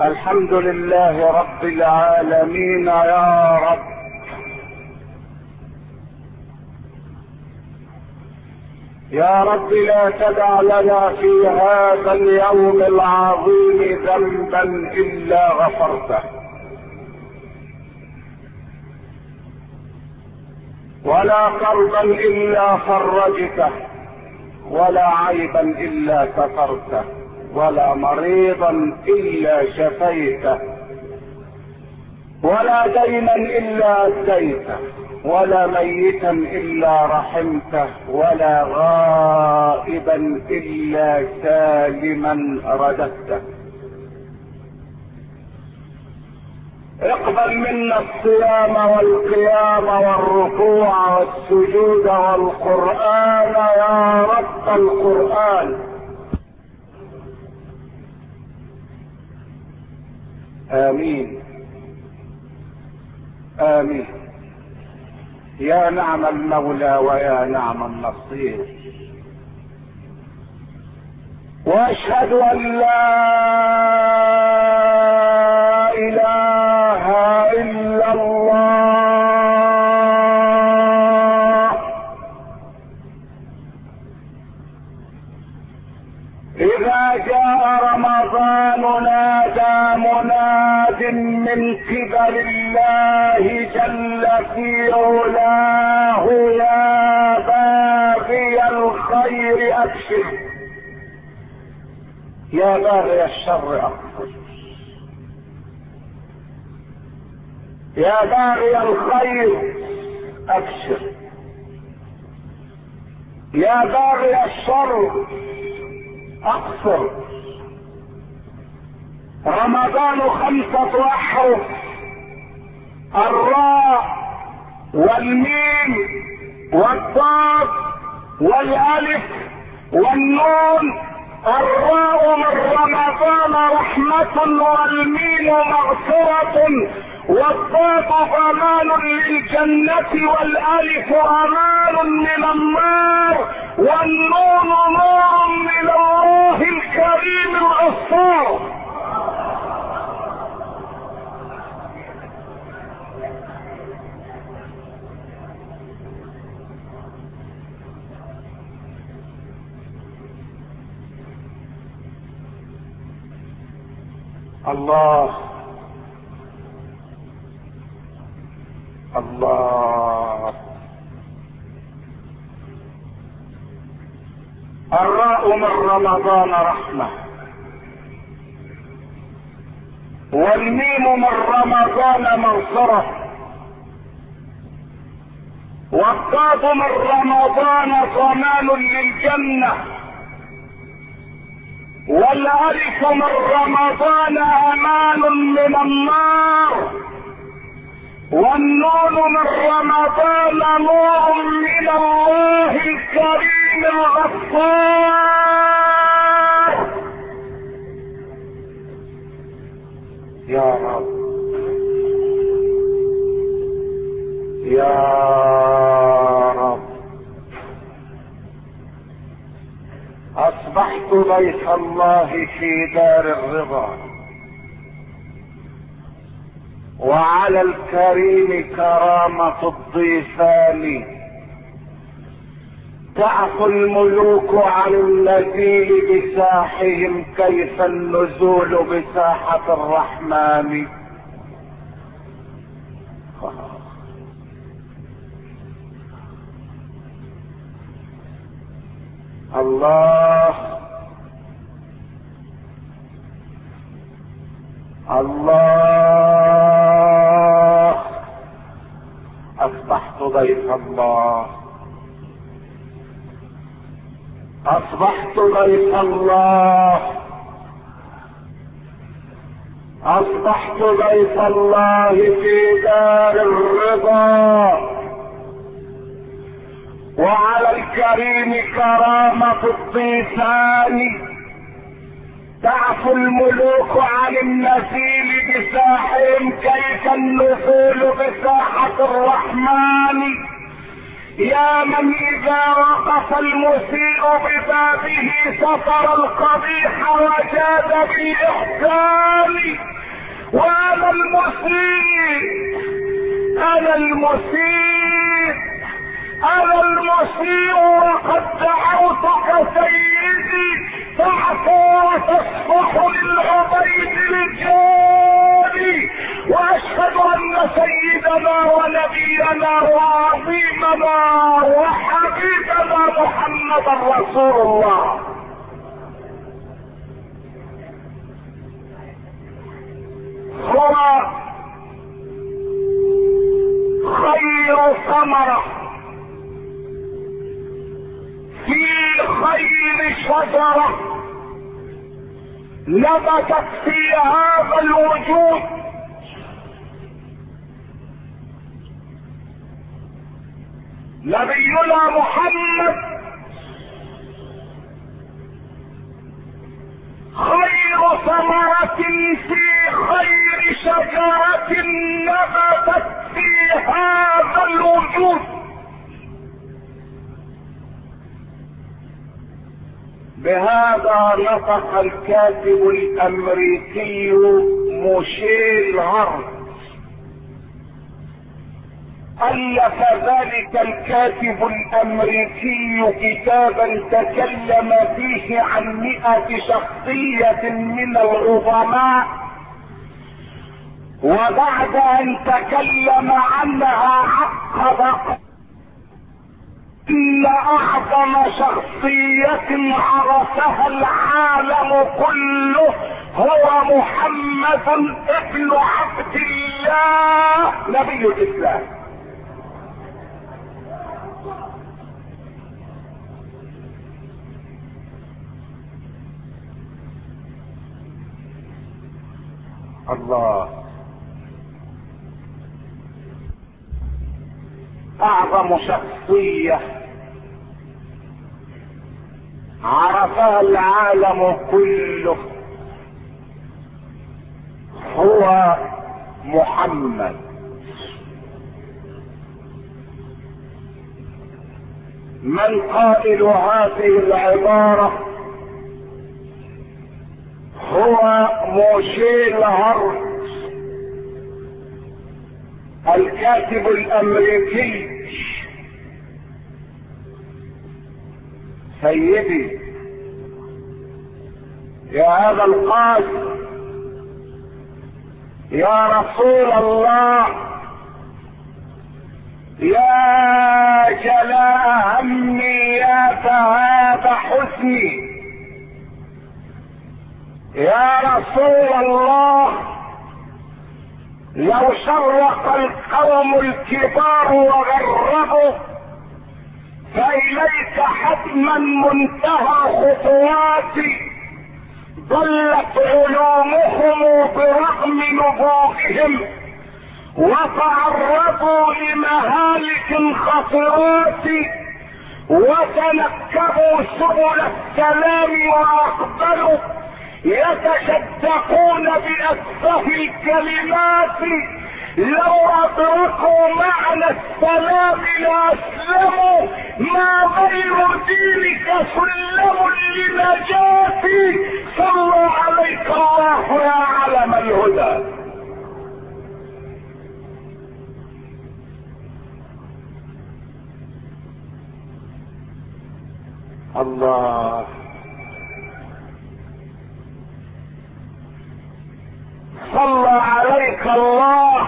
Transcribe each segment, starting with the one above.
الحمد لله رب العالمين يا رب. يا رب لا تدع لنا في هذا اليوم العظيم ذنبا الا غفرته، ولا كربا الا فرجته، ولا عيبا الا سترته، ولا مريضا الا شفيته، ولا دينا الا اديته، ولا ميتا الا رحمته، ولا غائبا الا سالما رددته. اقبل منا الصيام والقيام والركوع والسجود والقرآن يا رب القرآن. آمين آمين. يا نعم المولى ويا نعم النصير. واشهد ان لا اله الا الله. اذا جاء رمضان نادى مناد من قبل الله جل في علاه يا باغي الخير ابشر، يا باغي الشر اقصر، يا باغي الخير ابشر، يا باغي الشر اقصر. رمضان 5 احرف، الراء والميم والضاد والالف والنون. الراء من رمضان رحمة، والميم مغفرة، والضاد ضمان للجنة، والالف امان من النار، والنون نور من الله الكريم الغفار. الله الله. الراء من رمضان رحمة، والميم من رمضان مغفرة، والضاد من رمضان ضمان للجنة، والالف من رمضان امان من النار، والنون من رمضان نور من الله الكريم الغفار. يا رب يا رب. اصبحت ضيف الله في دار الرضا، وعلى الكريم كرامة الضيفان. تعفو الملوك عن النزيل بساحهم، كيف النزول بساحة الرحمن. الله الله. اصبحت ضيف الله، اصبحت ضيف الله، اصبحت ضيف الله في دار الرضا، وعلى الكريم كرامة الضيفان. تعفو الملوك عن النزيل بساحهم، كيف النزول بساحة الرحمن. يا من اذا وقف المسيء ببابه ستر القبيح وجاد بالاحسان. المسيء، انا المسيء، انا المسيء، وقد دعوتك سيدي تعفو وتصفح للعبيد رجالي، واشهد ان سيدنا ونبينا وعظيمنا وحبيبنا محمد رسول الله. هو خير ثمرة في خير شجرة نبتت في هذا الوجود، نبينا محمد خير ثمرة في خير شجرة نبتت في هذا الوجود. بهذا نطق الكاتب الامريكي موشيل هارت. ألف ذلك الكاتب الامريكي كتابا تكلم فيه عن 100 شخصية من العظماء، وبعد ان تكلم عنها عقب ان اعظم شخصية عرفها العالم كله هو محمد ابن عبد الله نبي الاسلام. الله، اعظم شخصية عرفها العالم كله هو محمد. من قائل هذه العبارة هو موشيل هارت الكاتب الامريكي. سيدي يا هذا القائد، يا رسول الله، يا جلاء همي، يا ذهاب حزني، يا رسول الله، لو شرق القوم الكبار وغربوا فإليك حتما منتهى خطواتي. ضلت علومهم برغم نبوغهم وتعرضوا لمهالك خطرات، وتنكبوا سبل السلام واقبلوا يتشدقون بأسفه الكلمات. لو أدركوا معنى السلام لأسلموا، ما غير دينك سلم لنجاتي. صلى عليك الله يا علم الهدى. الله، صلى عليك الله،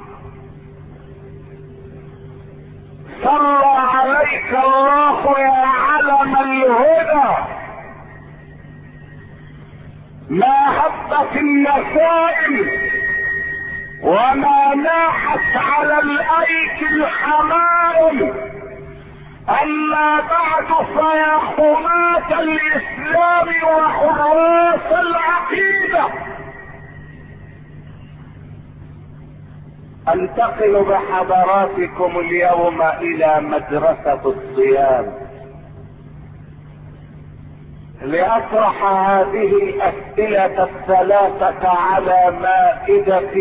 صلى عليك الله يا علم الهدى. ما هبت النسائم وما ناحت على الايك الحمائم، اما بعد فيا حماة الاسلام وحراس العقيدة، انتقل بحضراتكم اليوم الى مدرسة الصيام لأطرح هذه الأسئلة الثلاثة على مائدة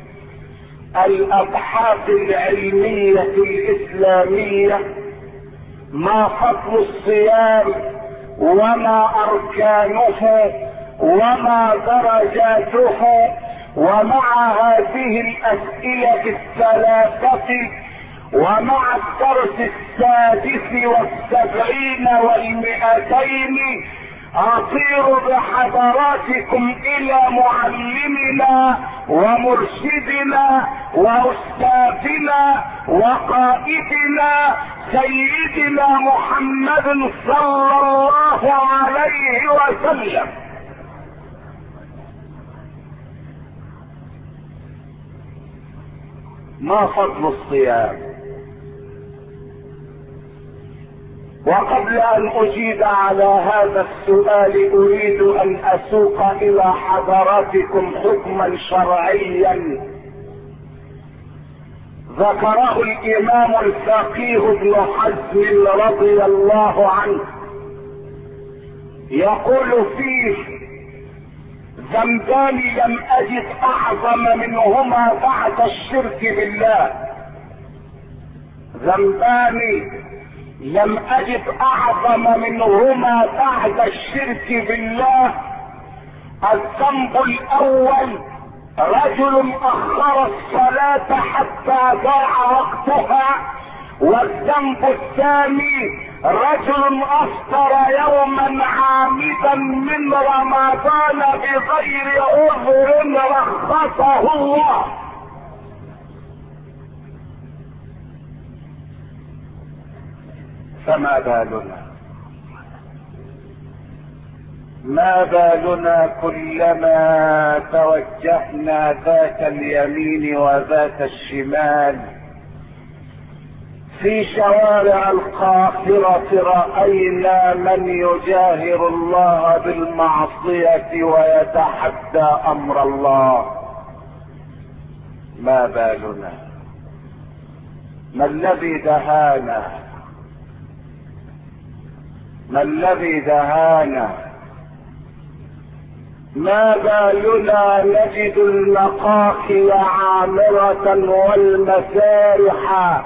الأبحاث العلمية الإسلامية. ما فضل الصيام، وما أركانه، وما درجاته، ومع هذه الأسئلة الثلاثة ومع الدرس 76 و200 أطير بحضراتكم إلى معلمنا ومرشدنا وأستاذنا وقائدنا سيدنا محمد صلى الله عليه وسلم. ما فضل الصيام؟ وقبل ان اجيب على هذا السؤال اريد ان اسوق الى حضراتكم حكما شرعيا ذكره الامام الفقيه ابن حزم رضي الله عنه، يقول فيه: ذنبان لم اجد اعظم منهما بعد الشرك بالله. ذنبان لم اجد اعظم منهما بعد الشرك بالله. الذنب الاول رجل اخر الصلاة حتى ضاع وقتها، والذنب الثاني رجل افطر يوما عامدا من رمضان بغير عذر رخصه الله. فما بالنا؟ ما بالنا كلما توجهنا ذات اليمين وذات الشمال في شوارع القاهرة رأينا من يجاهر الله بالمعصية ويتحدى أمر الله. ما بالنا؟ ما الذي دهانا؟ ما الذي دهانا؟ ما بالنا نجد المقاهي عامرة والمسارح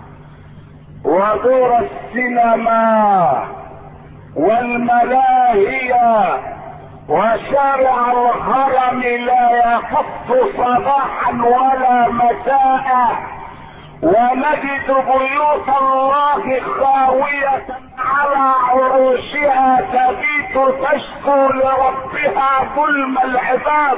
ودور السينما والملاهي وشارع الهرم لا يخف صباحا ولا مساء، ونجد بيوت الله خاوية على عروشها تبيت تشكو لربها ظلم العباد.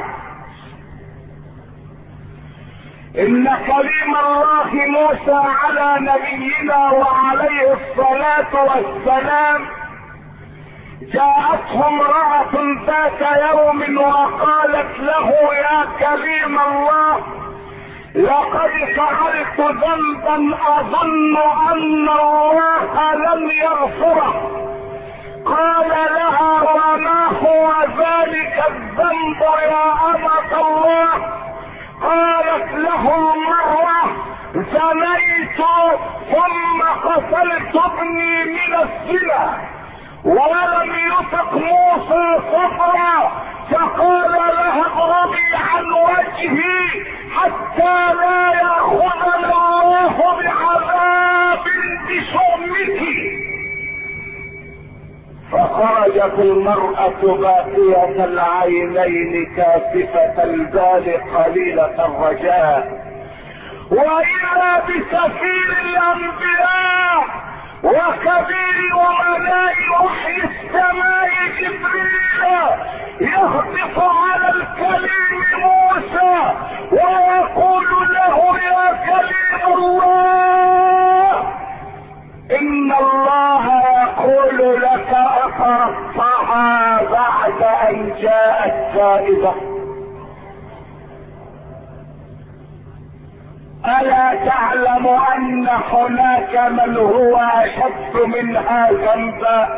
ان كريم الله موسى على نبينا وعليه الصلاة والسلام جاءته امرأة ذات يوم وقالت له: يا كريم الله، لقد فعلت ذنبا اظن ان الله لم يغفره. قال لها: وما هو ذلك الذنب يا أمة الله؟ قالت له: مرة زنيت ثم قتلت ابني من الزنا. ولم يطق موسى صبرا فقال لها: اضربي عن وجهي حتى لا يأخذ الله بعذاب بشؤمك. فخرجت المرأة باكية العينين كاسفة البال قليلة الرجاء، وإذا بسفير الأنبياء وكبير أمناء وحي السماء جبريل يهبط على الكليم موسى ويقول له: يا كليم الله، إن الله يقول لك أقرأتها بعد أن جاءت تائبة. ألا تعلم أن هناك من هو أشد منها ذنبا؟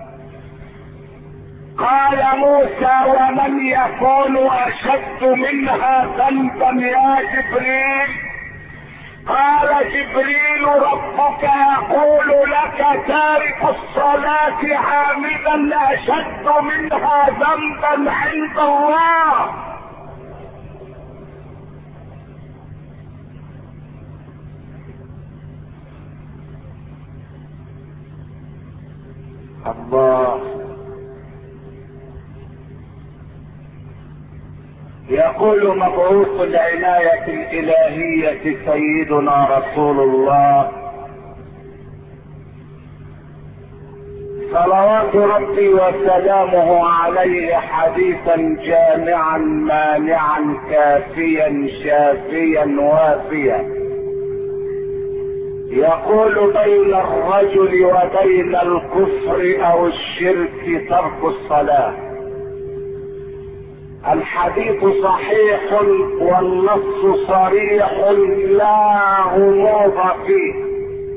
قال موسى: ومن يكون أشد منها ذنبا يا جبريل؟ قال جبريل: ربك يقول لك تارك الصلاة عامدا أشد منها ذنبا عند الله. الله يقول مبعوث العناية الإلهية سيدنا رسول الله صلوات ربي وسلامه عليه حديثا جامعا مانعا كافيا شافيا وافيا. يقول بين الرجل وبين الكفر او الشرك ترك الصلاة. الحديث صحيح والنص صريح لا غموض فيه.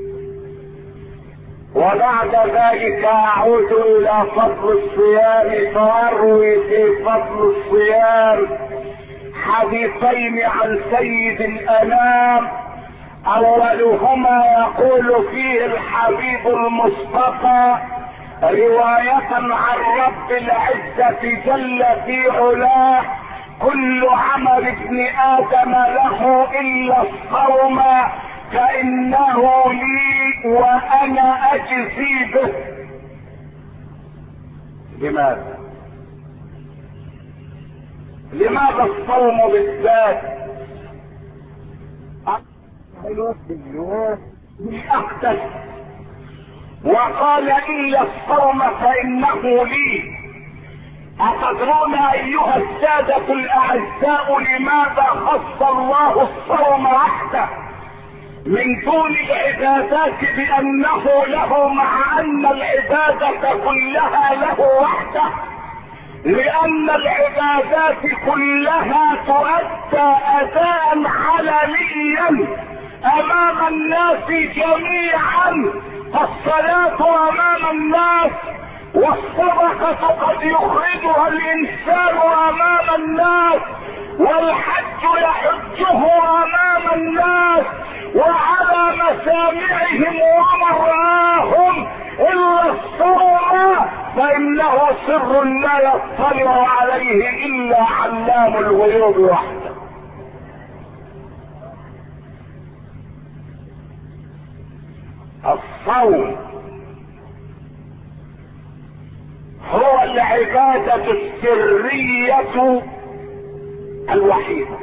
وبعد ذلك اعود الى فضل الصيام فاروي في فضل الصيام حديثين عن سيد الانام. اولهما يقول فيه الحبيب المصطفى رواية عن رب العزة جل في علاه: كل عمل ابن ادم له الا الصوم فانه لي وانا اجزي به. لماذا الصوم بالذات؟ اقتل وقال الا الصوم فانه لي. اتدرون ايها السادة الاعزاء لماذا خص الله الصوم وحده من دون العبادات بانه له، مع ان العبادة كلها له وحده؟ لان العبادات كلها تؤدى اداء علنيا امام الناس جميعا. فالصلاة امام الناس، والصدقة قد يخرجها الانسان امام الناس، والحج يحجه امام الناس وعلى مسامعهم ومرآهم، الا الصوم فانه سر لا يطلع عليه الا علام الغيوب وحده. الصوم هو العبادة السرية الوحيدة.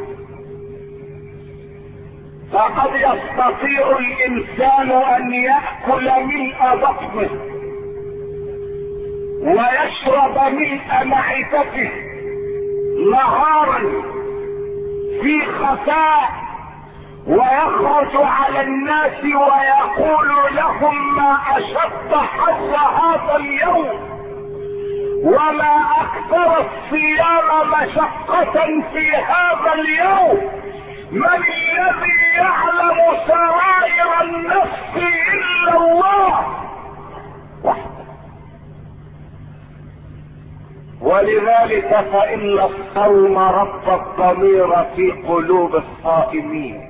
فقد يستطيع الانسان ان يأكل ملء بطنه ويشرب ملء معدته نهارا في خفاء، ويخرج على الناس ويقول لهم: ما اشد حر هذا اليوم وما اكثر الصيام مشقة في هذا اليوم. من الذي يعلم سرائر النفس الا الله وحده. ولذلك فان الصوم رب الضمير في قلوب الصائمين.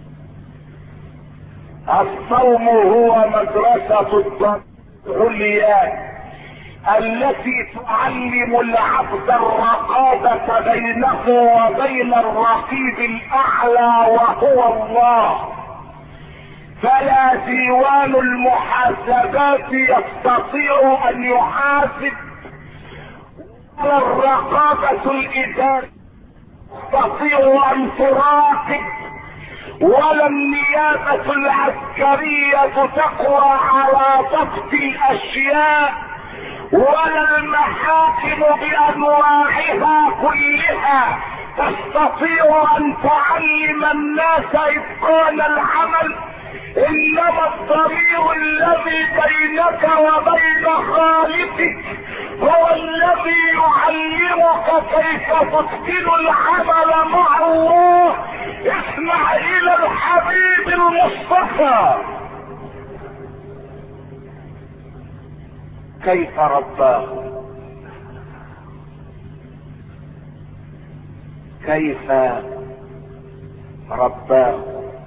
الصوم هو مدرسة الضمير العليا التي تعلم العبد الرقابة بينه وبين الرقيب الاعلى وهو الله. فلا ديوان المحاسبات يستطيع ان يحاسب، ولا الرقابة الادارية تستطيع ان تراقب، ولا النيابة العسكرية تقوى على ضبط الاشياء، ولا المحاكم بانواعها كلها تستطيع ان تعلم الناس اتقان العمل. انما الضمير الذي بينك وبين خالقك هو الذي يعلمك كيف تتقن العمل مع الله. اسمع الى الحبيب المصطفى كيف رباه، كيف رباه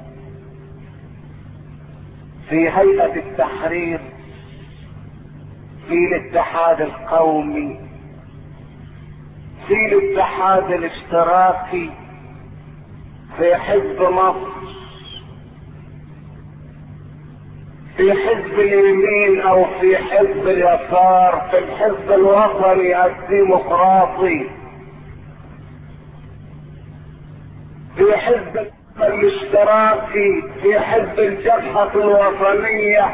في هيئة التحرير، في الاتحاد القومي، في الاتحاد الاشتراكي، في حزب مصر، في حزب اليمين او في حزب اليسار، في الحزب الوطني الديمقراطي، في حزب الاشتراكي، في حزب الجبهة الوطنية.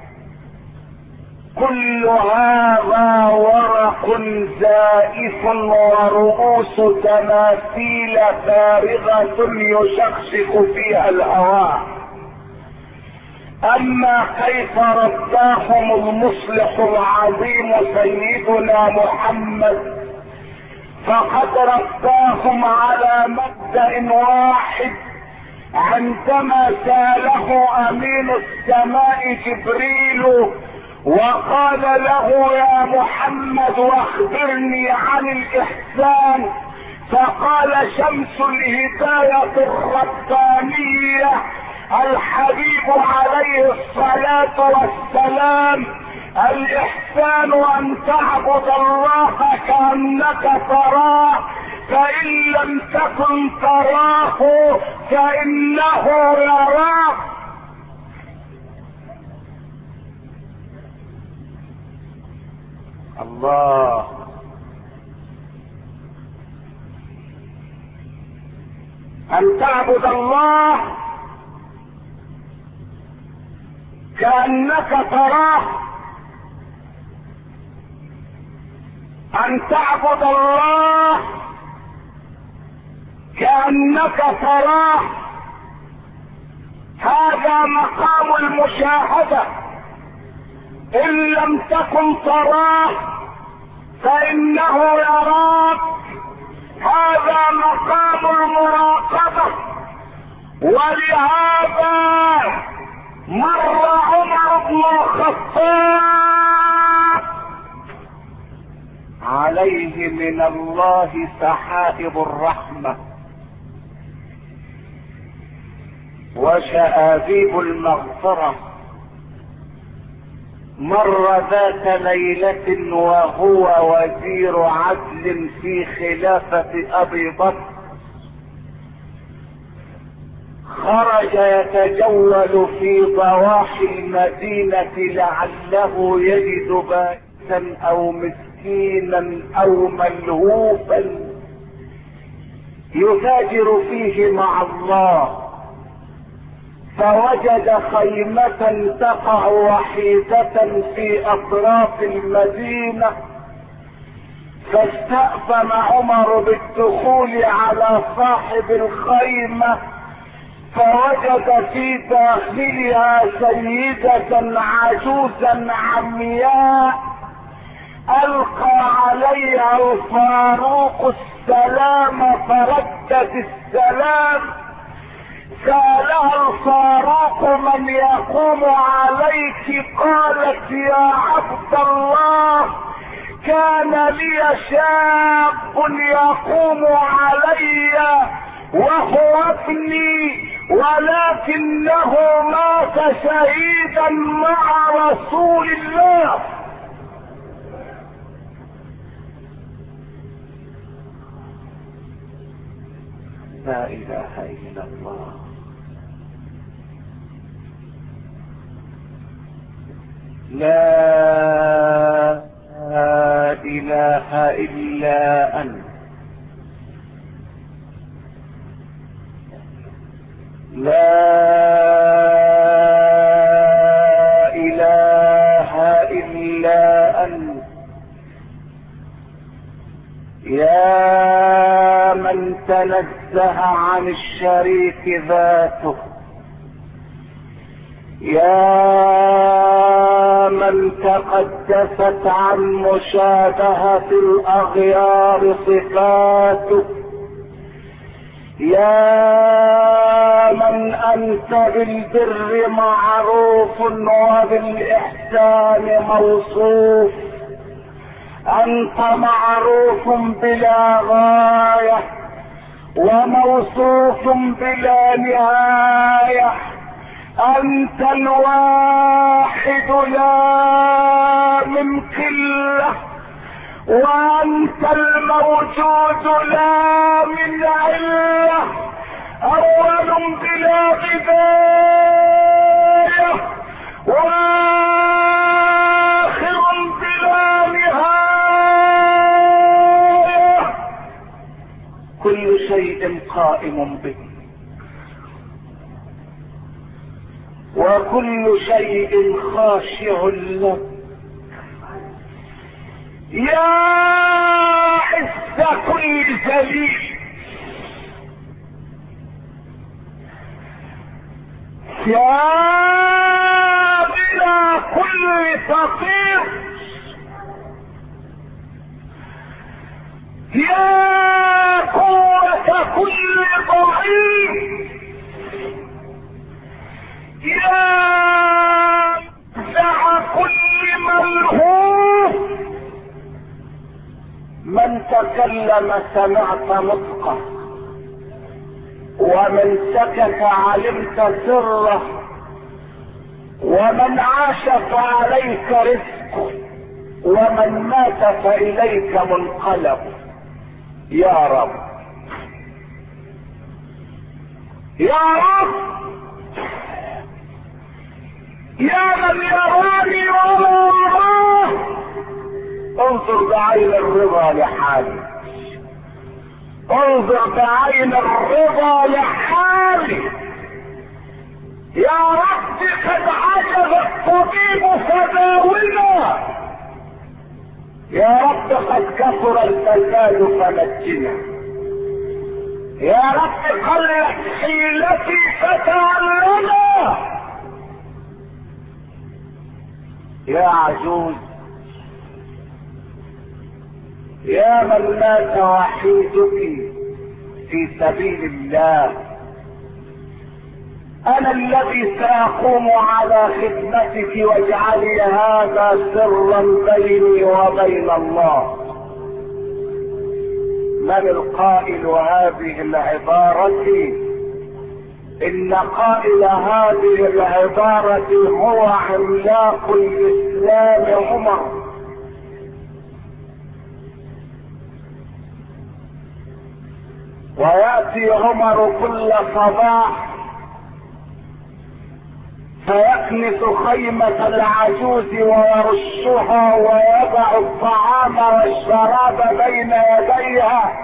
كل هذا ورق زائف ورؤوس تماثيل فارغة يشخشق فيها الهواء. اما كيف رباهم المصلح العظيم سيدنا محمد، فقد رباهم على مبدأ واحد. عندما ساله امين السماء جبريل وقال له يا محمد واخبرني عن الاحسان، فقال شمس الهداية الربانية الحبيب عليه الصلاة والسلام: الاحسان ان تعبد الله كأنك تراه، فان لم تكن تراه فانه يراك. الله. ان تعبد الله كأنك تراه، ان تعبد الله كأنك تراه، هذا مقام المشاهدة. ان لم تكن تراه فانه يراك، هذا مقام المراقبة. ولهذا مر عمر بن الخطاب عليه من الله سحائب الرحمة وشآذيب المغفرة. مر ذات ليلة وهو وزير عدل في خلافة ابي بكر، خرج يتجول في ضواحي المدينة لعله يجد بائسا او مسكينا او ملهوفا يتاجر فيه مع الله، فوجد خيمة تقع وحيدة في اطراف المدينة، فاستأذن عمر بالدخول على صاحب الخيمة، فوجد في داخلها سيدة عجوزا عمياء القى عليها الفاروق السلام فردت السلام. سألها الفاروق من يقوم عليك؟ قالت يا عبد الله كان لي شاب يقوم علي وهو ابني، ولكنه مات شهيدا مع رسول الله. لا اله الا الله. لا اله الا انت. لا اله الا انت يا من تنزه عن الشريك ذاته، يا من تقدست عن مشابهة الاغيار صفاته، يا من انت بالبر معروف وبالاحسان موصوف. انت معروف بلا غاية وموصوف بلا نهاية. انت الواحد لا من قلة، وانت الموجود لا من علة، اول بلا بداية واخر بلا نهاية. كل شيء قائم قائم به، وكل شيء خاشع له. يا عز كل ذليل، يا بلا كل فقير، يا قوة كل ضعيف، يا دع كل ملهوف. من تكلم سمعت نطقه، ومن سكت علمت سره، ومن عاش فعليك رزقه، ومن مات فإليك منقلب. يا رب، يا رب، يا من يراني ولا يراه، انظر بعين الرضا لحالي، انظر بعين الرضا لحالي. يا رب قد عجز الطبيب فداونا، يا رب قد كثر الفساد فنجنا، يا رب قلت حيلتي فتعلمنا. يا عجوز، يا من مات وحيدك في سبيل الله، انا الذي ساقوم على خدمتك، واجعلي هذا سرا بيني وبين الله. من القائل هذه العبارة؟ ان قائل هذه العبارة هو عملاق الاسلام عمر. ويأتي عمر كل صباح فيكنس خيمة العجوز ويرشها ويضع الطعام والشراب بين يديها،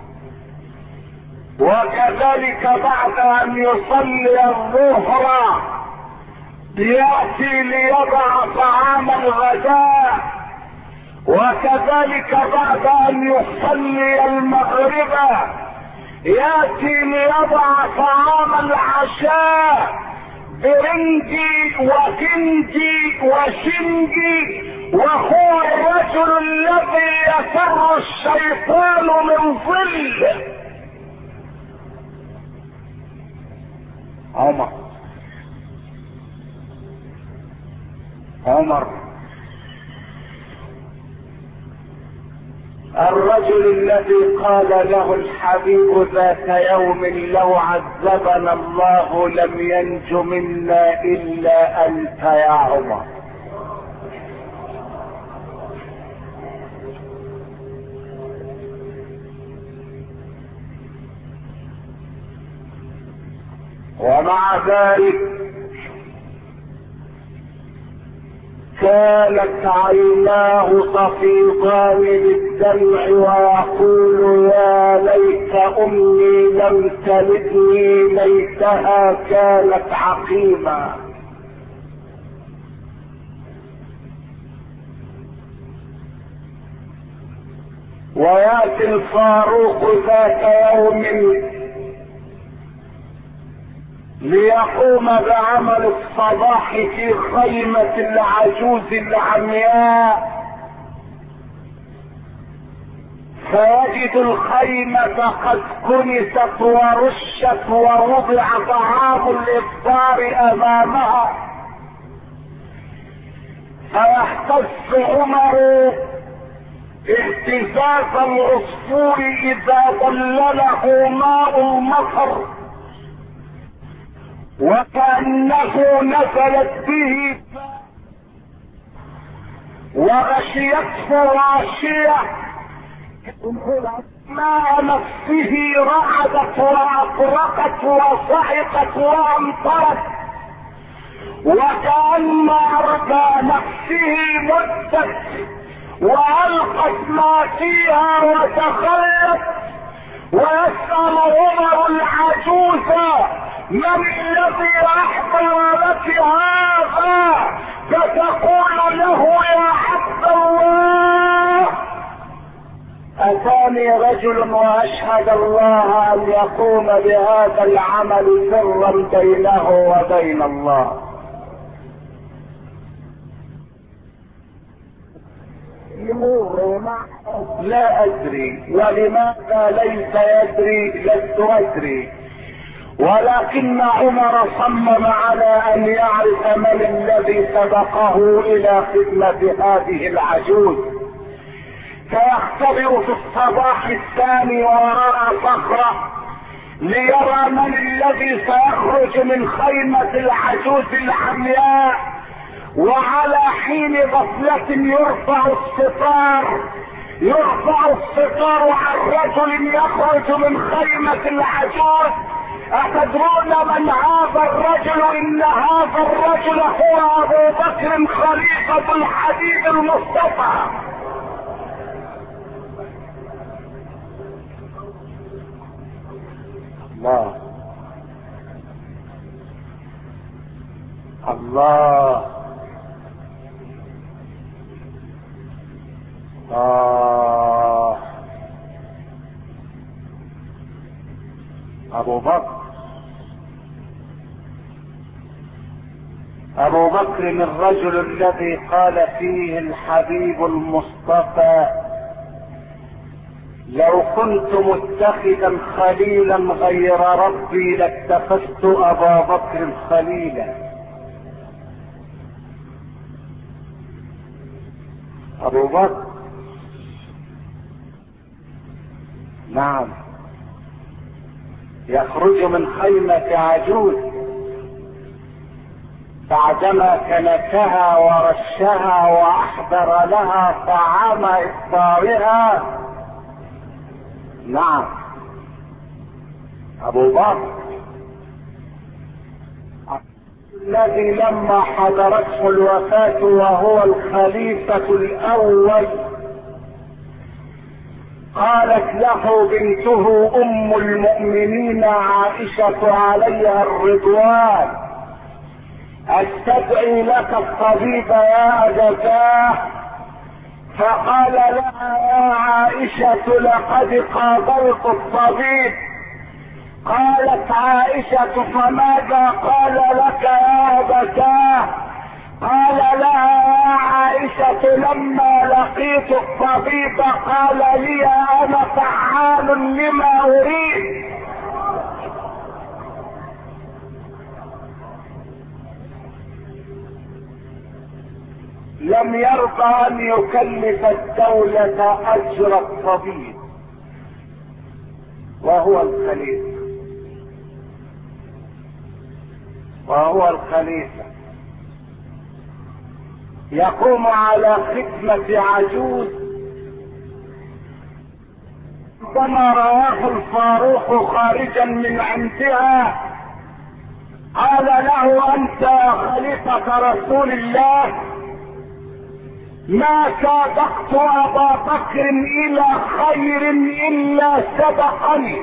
وكذلك بعد ان يصلي الظهر يأتي ليضع طعام الغداء، وكذلك بعد ان يصلي المغرب يأتي ليضع طعام العشاء، برنجي وكنجي وشنجي. وهو الرجل الذي يفر الشيطان من ظله. عمر الرجل الذي قال له الحبيب ذات يوم: لو عذبنا الله لم ينج منا الا انت يا عمر. ومع ذلك كانت عيناه تفيضان بالدمع ويقول: يا ليت امي لم تلدني، ليتها كانت عقيما. وياتي الفاروق ذات يوم ليقوم بعمل الصباح في خيمة العجوز العمياء، فيجد الخيمة قد كنست ورشت ووضع طعام الافطار امامها، فيحتز عمر اهتزاز العصفور اذا ظلله ماء المطر، وكأنه نزلت به وغشيته غاشية، ماء نفسه رعدت وأطرقت وصعقت وأمطرت، وكأن أرض نفسه مدت وألقت ما فيها وتخلت، ويسأل عمر العجوز من الذي احضر لك هذا؟ فتقول له يا عبد الله اتاني رجل واشهد الله ان يقوم بهذا العمل سرا بينه وبين الله. لا ادري، ولماذا ليس يدري؟ لست ادري، ولكن عمر صمم على ان يعرف من الذي سبقه الى خدمة هذه العجوز، فيختبر في الصباح الثاني وراء صخرة ليرى من الذي سيخرج من خيمة العجوز العمياء. وعلى حين غفلة يرفع الستار عن رجل يخرج من خيمة العجوز. أتدرون من هذا الرجل؟ إن هذا الرجل هو أبو بكر خليفة الحبيب المصطفى. الله الله أبو بكر الرجل الذي قال فيه الحبيب المصطفى لو كنت متخذا خليلا غير ربي لاتخذت أبا بكر خليلا. أبو بكر نعم يخرج من خيمة عجوز بعدما كنسها ورشها واحضر لها طعام افطارها. نعم ابو بكر الذي لما حضرته الوفاة وهو الخليفة الاول قالت له بنته ام المؤمنين عائشة عليها الرضوان استدعي لك الطبيب يا أبتاه؟ فقال لها يا عائشة لقد قابلت الطبيب. قالت عائشة فماذا قال لك يا أبتاه؟ قال لها يا عائشة لما لقيت الطبيب قال لي انا فعال لما اريد. لم يرضى ان يكلف الدولة اجر الطبيب وهو الخليفة يقوم على خدمة عجوز. عندما رآه الفاروق خارجا من عندها قال له انت يا خليفة رسول الله ما سابقت ابا بكر الى خير الا سبقني.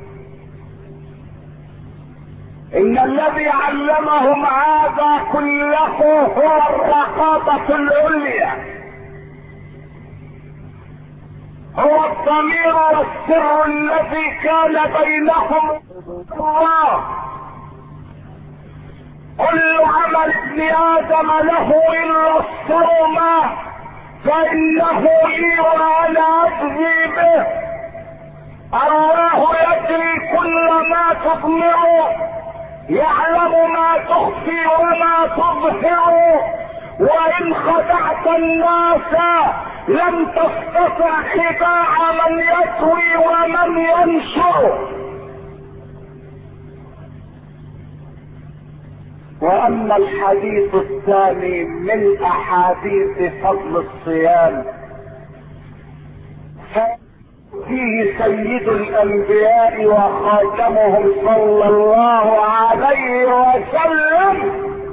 ان الذي علمهم هذا كله هو الرقابة العليا، هو الضمير والسر الذي كان بينهم الله. كل عمل ابن ادم له الا الصوم فانه لي وانا اجزي به. الله يجري كل ما تضمر، يعلم ما تخفي وما تظهر. وان خدعت الناس لم تستطع خداع من يتوي ومن ينشر. واما الحديث الثاني من احاديث فضل الصيام فيه سيد الانبياء وخاتمهم صلى الله عليه وسلم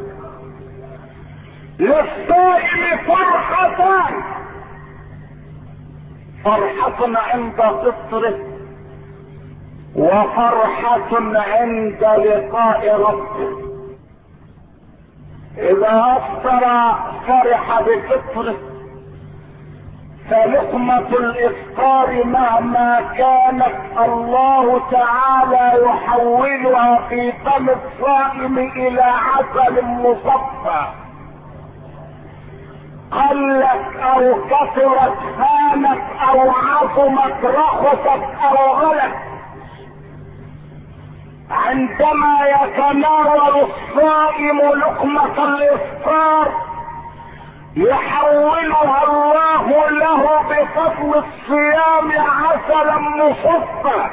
للصائم فرحة عند فطره وفرحة عند لقاء ربه. اذا افطر فرح بفطره، فلقمة الافطار مهما كانت الله تعالى يحولها في فم الصائم الى عسل مصفى، قلت او كثرت هانت او عظمت رخصت او غلت. عندما يتناول الصائم لقمة الافطار يحولها الله له بفضل الصيام عسلا مصفى،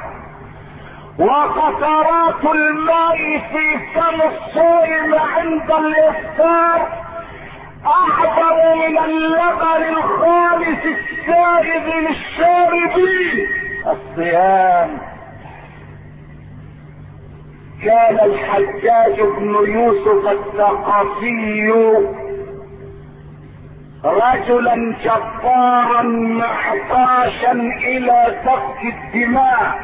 وقطرات الماء في فم الصائم عند الافطار اعظم من اللبن الخالص السائغ للشاربين. الصيام. كان الحجاج بن يوسف الثقفي رجلا جبارا محتاجا الى سفك الدماء،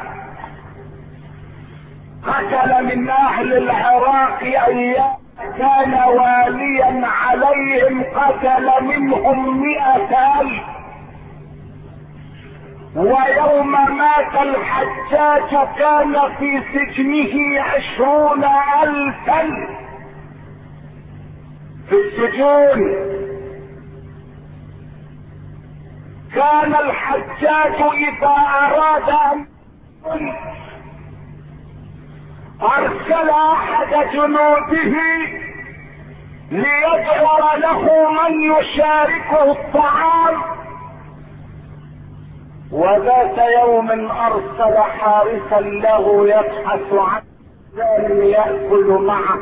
قتل من اهل العراق ايام كان واليا عليهم، قتل منهم 100,000. ويوم مات الحجاج كان في سجنه 20,000 في السجون. كان الحجاج اذا اراد ان ارسل احد جنوده ليدعو له من يشاركه الطعام، وذات يوم ارسل حارسا له يبحث عن انسان ياكل معه،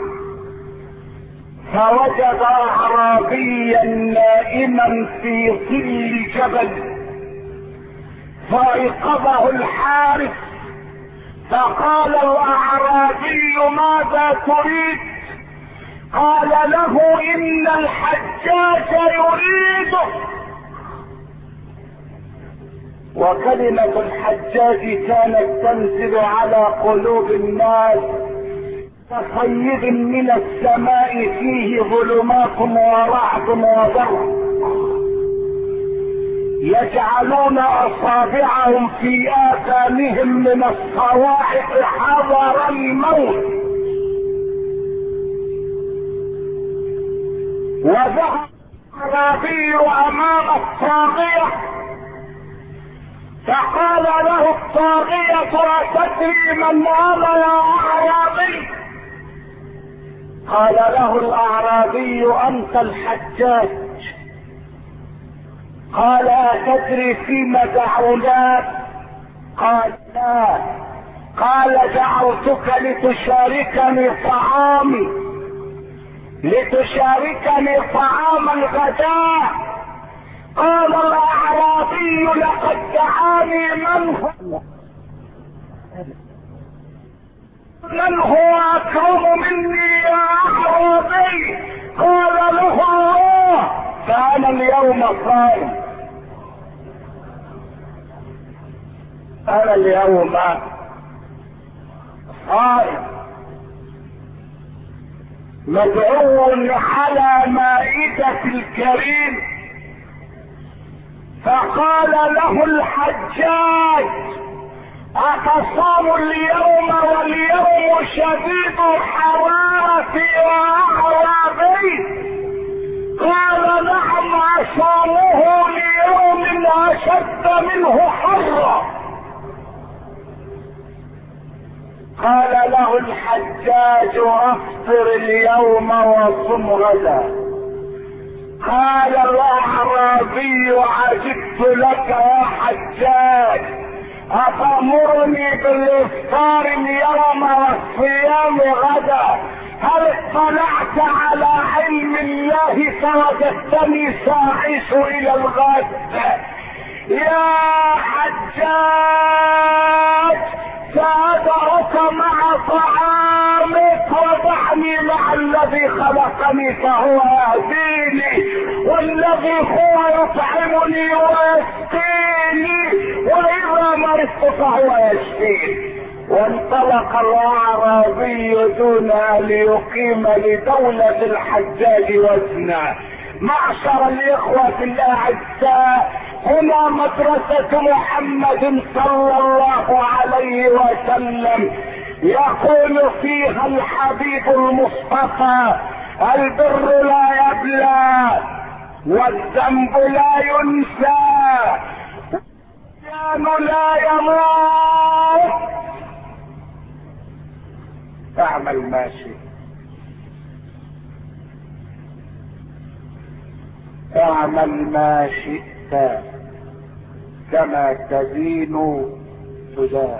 فوجد اعرابيا نائما في ظل جبل، فايقظه الحارس فقال الاعرابي ماذا تريد؟ قال له ان الحجاج يريده. وكلمة الحجاج كانت تنزل على قلوب الناس كصيد من السماء فيه ظلمات ورعد وبرق، يجعلون اصابعهم في اذانهم من الصواعق حذر الموت. وذهب الأعرابي امام الطاغية فقال له الطاغية أتدري من انا يا اعرابي؟ قال له الاعرابي انت الحجاج. قال أتدري فيما دعوناك؟ قال لا. قال دعوتك لتشاركني طعامي، لتشاركني طعام الغداء. قال الاعرابي لقد دعاني من هو اكرم مني يا اعرابي؟ قال له الله. فانا اليوم صائم، انا اليوم صائم مدعو على مائدة الكريم. فقال له الحجاج اتصام اليوم واليوم شديد الحرارة يا اعرابي؟ قال نعم اصامه ليوم اشد منه حرا. قال له الحجاج افطر اليوم وصم غدا. قال الاعرابي عجبت لك يا حجاج، اتأمرني بالافطار اليوم والصيام غدا؟ هل اطلعت على علم الله فوجدتني ساعيش الى الغد؟ يا حجاج سأدعك مع طعامك ودعني مع الذي خلقني فهو يهديني، والذي هو يطعمني ويسقيني، واذا مرضت فهو يشفيني. وانطلق الاعرابي دون ان يقيم لدولة الحجاج وزنا. معشر الاخوة الاعزاء، هنا مدرسة محمد صلى الله عليه وسلم، يقول فيها الحبيب المصطفى: البر لا يبلى والذنب لا ينسى والإنسان لا يموت. اعمل ما شئت، اعمل ما شئت، كما تدين تدان،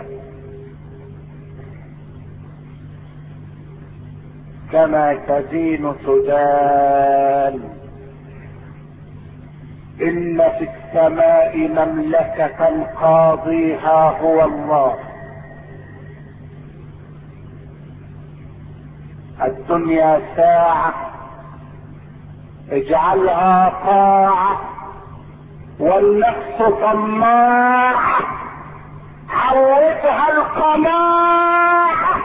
كما تدين تدان. إن في السماء مملكة قاضيها هو الله. الدنيا ساعة اجعلها طاعة، والنفس طماعة عودها القناعة.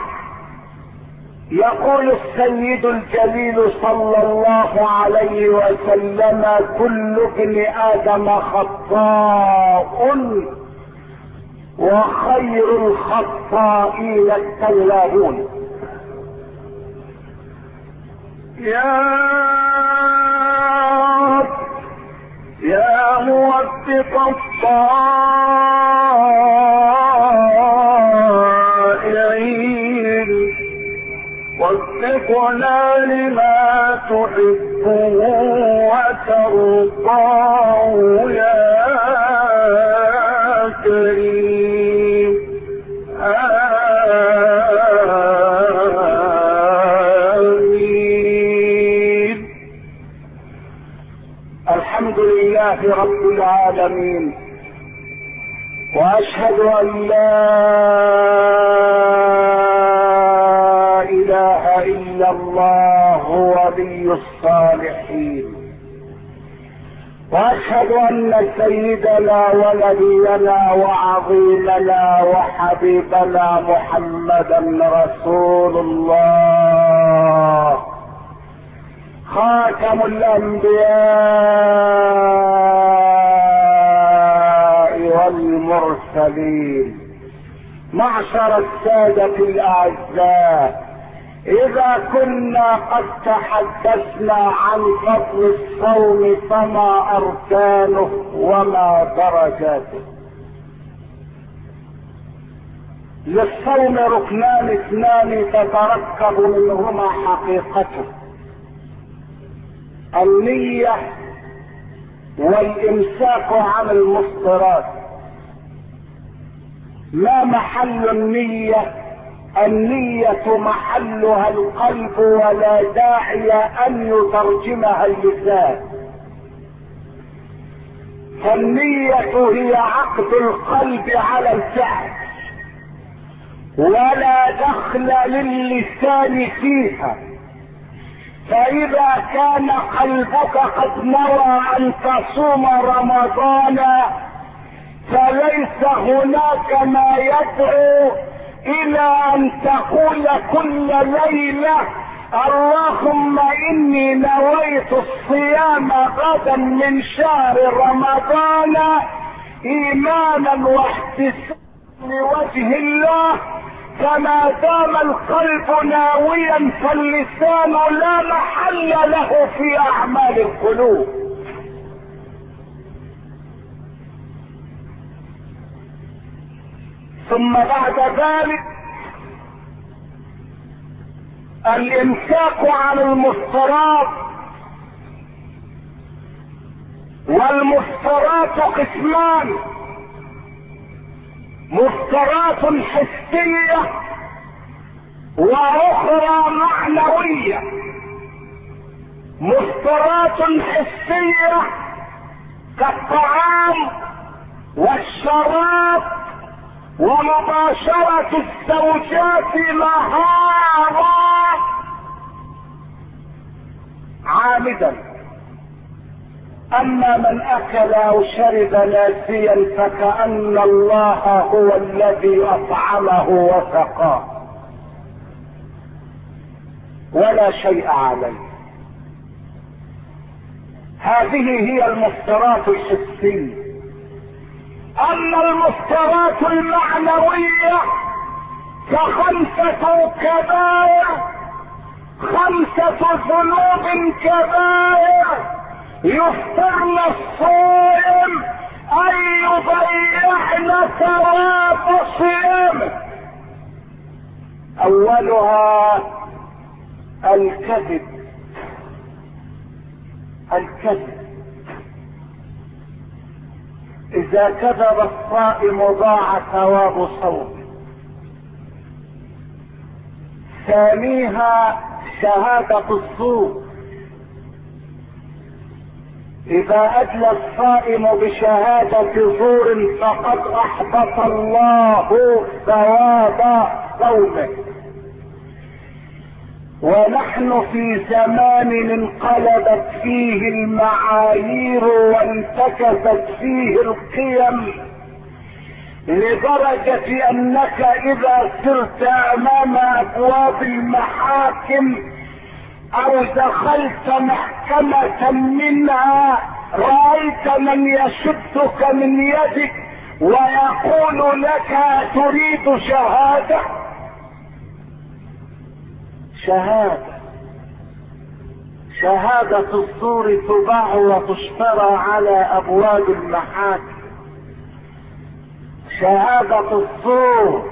يقول السيد الجليل صلى الله عليه وسلم: كل ابن آدم خطاء وخير الخطائين التوابون. يا موفق الطائعين، وفقنا لما تحبه وترضاه يا كريم. آمين. الحمد لله رب العالمين، واشهد ان لا اله الا الله ولي الصالحين، واشهد ان سيدنا ونبينا وعظيمنا وحبيبنا محمدا رسول الله، خاتم الانبياء والمرسلين. معشر السادة الاعزاء، اذا كنا قد تحدثنا عن فضل الصوم فما اركانه وما درجاته. للصوم ركنان اثنان تتركب منهما حقيقته: النية والامساك عن المفطرات. ما محل النية؟ النية محلها القلب، ولا داعي ان يترجمها اللسان. فالنية هي عقد القلب على الفعل، ولا دخل للسان فيها. فاذا كان قلبك قد نوى ان تصوم رمضان، فليس هناك ما يدعو الى ان تقول كل ليلة: اللهم اني نويت الصيام غدا من شهر رمضان ايمانا واحتسابا لوجه الله. فما دام القلب ناويا فاللسان لا محل له في اعمال القلوب. ثم بعد ذلك الامساك عن المفطرات. والمفطرات قسمان: مفطرات حسية واخرى معنوية. مفطرات حسية كالطعام والشراب ومباشرة الزوجات نهارا عامدا. اما من اكل او شرب ناسيا فكأن الله هو الذي اطعمه وسقاه ولا شيء عليه. هذه هي المفطرات الحسية. اما المفطرات المعنوية فخمسة كبائر، 5 ذنوب كبائر يفطرن الصائم ان يضيعن ثواب صيامه. اولها الكذب. اذا كذب الصائم ضاع ثواب صومه. ثانيها شهادة الزور. اذا ادلى الصائم بشهادة زور فقد احبط الله ثواب صومه. ونحن في زمان انقلبت فيه المعايير وانتكست فيه القيم، لدرجة انك اذا سرت امام ابواب المحاكم او دخلت محكمة منها رأيت من يشدك من يدك ويقول لك تريد شهادة. شهادة الزور تباع وتشترى على ابواب المحاكم. شهادة الزور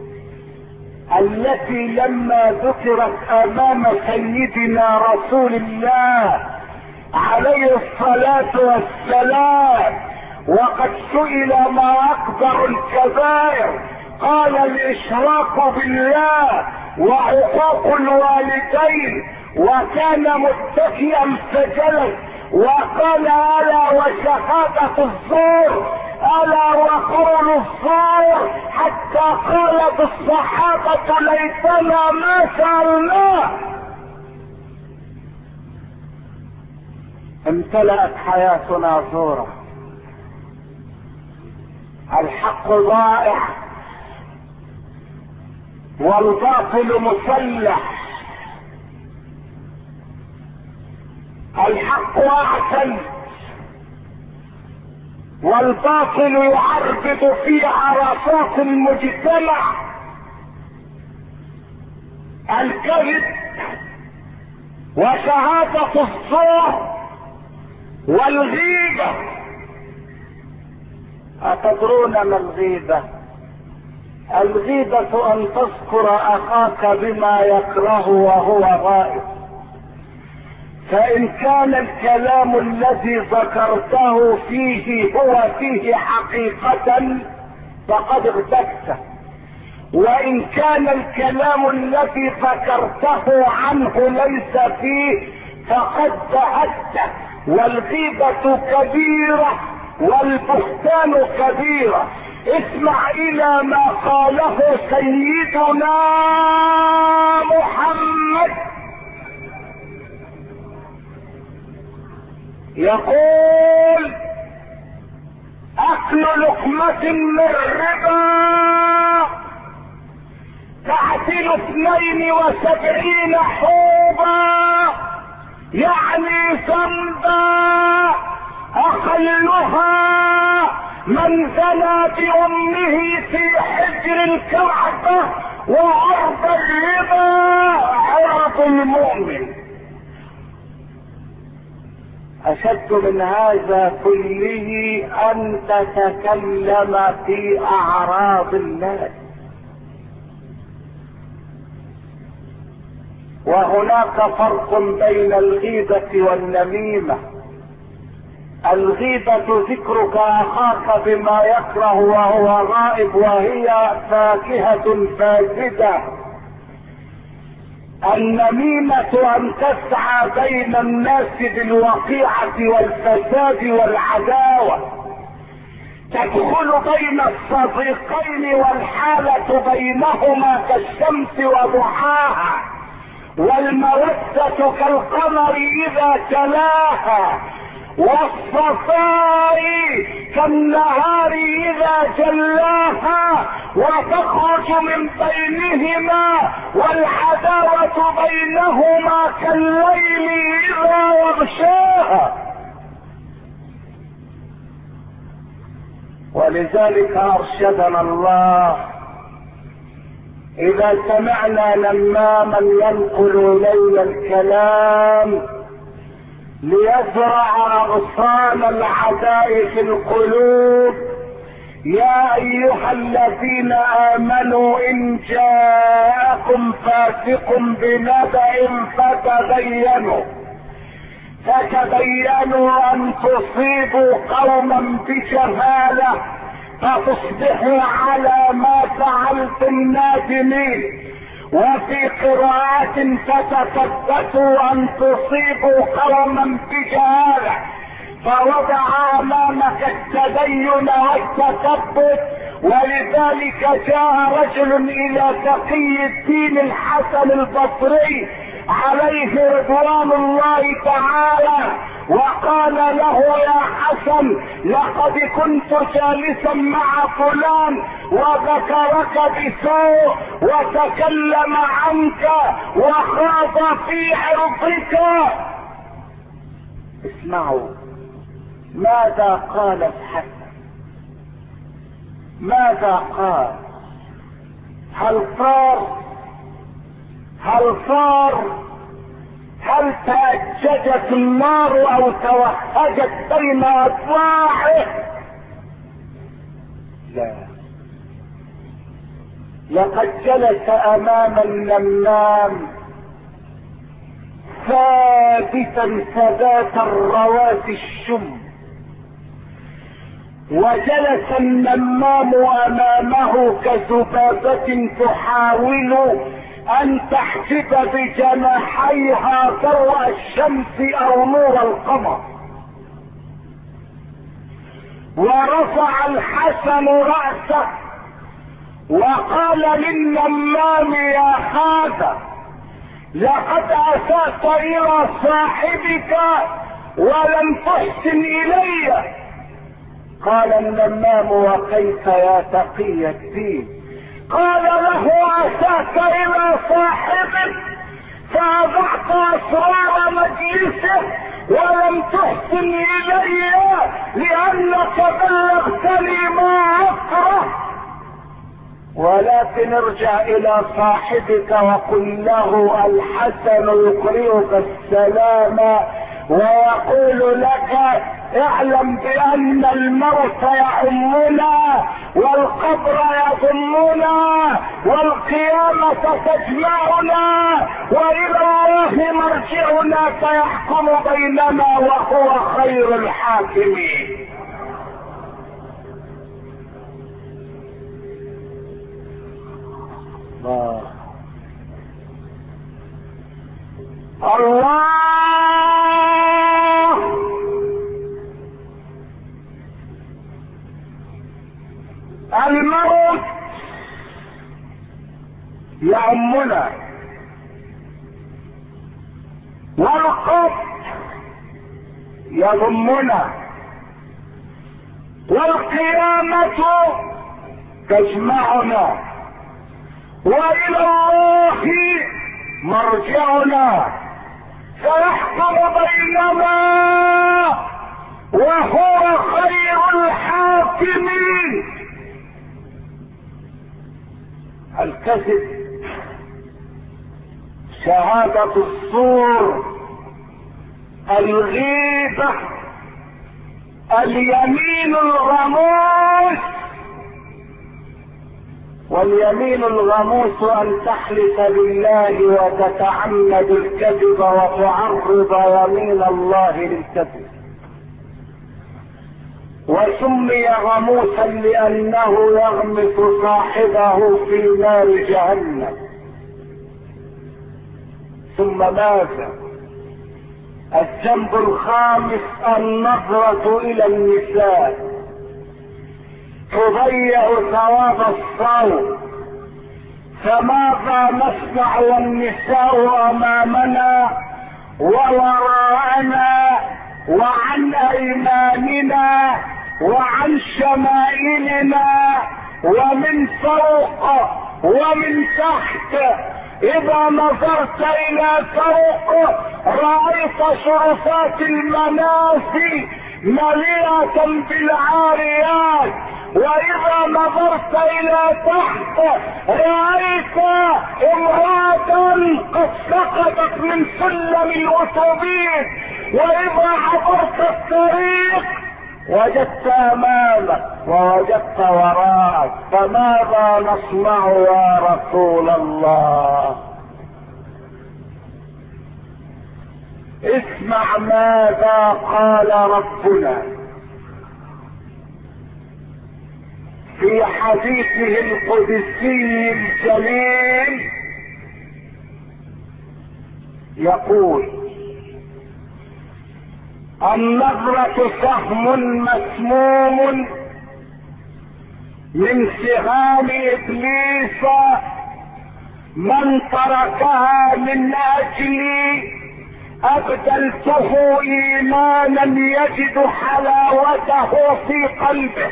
التي لما ذكرت امام سيدنا رسول الله عليه الصلاة والسلام وقد سئل ما اكبر الكبائر قال الاشراك بالله وعقوق الوالدين، وكان متكئا فجلس وقال الا وشهادة الزور، الا وقول الزور، حتى قالت الصحابة ليتنا ما سألناه. امتلأت حياتنا زورا. الحق ضائع والباطل مسلح. الحق اعتل والباطل يعربد في عرصات المجتمع. الكذب وشهادة الزور والغيبة. أتدرون ما الغيبة؟ الغيبة ان تذكر اخاك بما يكره وهو غائب، فان كان الكلام الذي ذكرته فيه هو فيه حقيقة فقد اغتبته، وان كان الكلام الذي ذكرته عنه ليس فيه فقد بهته. والغيبة كبيرة والبهتان كبيرة. اسمع الى ما قاله سيدنا محمد، يقول اكل لقمة من ربا تعدل 72 حوبا، يعني ذنبا اقلها من زنى بامه في حجر الكعبة، وعرض الربا عرض المؤمن. اشد من هذا كله ان تتكلم في اعراض الناس. وهناك فرق بين الغيبة والنميمة. الغيبة ذكرك اخاك بما يكره وهو غائب، وهي فاكهة فاسدة. النميمة ان تسعى بين الناس بالوقيعة والفساد والعداوة، تدخل بين الصديقين والحالة بينهما كالشمس وضحاها، والمودة كالقمر اذا تلاها، والصفاء كالنهار اذا جلاها، وتخرج من بينهما والعداوة بينهما كالليل اذا يغشاها. ولذلك ارشدنا الله اذا سمعنا نماما ينقل الينا الكلام ليزرع اغصان العداء في القلوب: يا ايها الذين امنوا ان جاءكم فاسق بنبأ فتبينوا ان تصيبوا قوما بجهالة فتصبحوا على ما فعلتم نادمين. وفي قراءة فتثبتوا ان تصيبوا قوما بجهالة، فوضع امامك التدين والتثبت. ولذلك جاء رجل الى تقي الدين الحسن البصري عليه رضوان الله تعالى وقال له: يا حسن، لقد كنت جالسا مع فلان وذكرك بسوء وتكلم عنك وخاض في عرضك. اسمعوا ماذا قال الحسن، ماذا قال؟ هل تأججت النار او توهجت بين اضلاعه؟ لا، لقد جلس امام النمام ثابتا ثبات الرواسي الشم، وجلس النمام امامه كذبابة تحاول ان تحجب بجناحيها ضوء الشمس او نور القمر. ورفع الحسن رأسه وقال للنمام: يا هذا، لقد اسأت الى صاحبك ولم تحسن الي. قال النمام: وكيف يا تقي الدين؟ قال له: اسأت الى صاحبك فاضعت اسرار مجلسه ولم تحسن الي لانك بلغتني ما اكره. ولكن ارجع الى صاحبك وقل له: الحسن يقرئك السلام ويقول لك: اعلم بان الموت يعمنا والقبر يضمنا والقيامة تجمعنا والى الله مرجعنا فيحكم بيننا وهو خير الحاكمين. الله الموت يعمنا والقبر يضمنا والقيامة تجمعنا والى الله مرجعنا فيحكم بيننا وهو خير الحاكمين. الكذب، شهادة الزور، الغيبة، اليمين الغموس. واليمين الغموس ان تحلف بالله وتتعمد الكذب وتعرض يمين الله للكذب. وسمي غموسا لانه يغمس صاحبه في نار جهنم. ثم ماذا؟ الذنب الخامس النظرة الى النساء تضيع ثواب الصوم. فماذا نصنع والنساء امامنا ووراءنا وعن ايماننا وعن شمائلنا ومن فوق ومن تحت. اذا نظرت الى فوق رأيت شرفات المنازل مليئة بالعاريات، واذا نظرت الى تحت رأيت امرأة قد سقطت من سلم الاتوبيس، واذا عبرت الطريق وجدت امامك ووجدت وراءك. فماذا نصنع يا رسول الله؟ اسمع ماذا قال ربنا في حديثه القدسي الجليل، يقول: النظرة سهم مسموم من سهام ابليس، من تركها من اجلي ابدلته ايمانا يجد حلاوته في قلبه.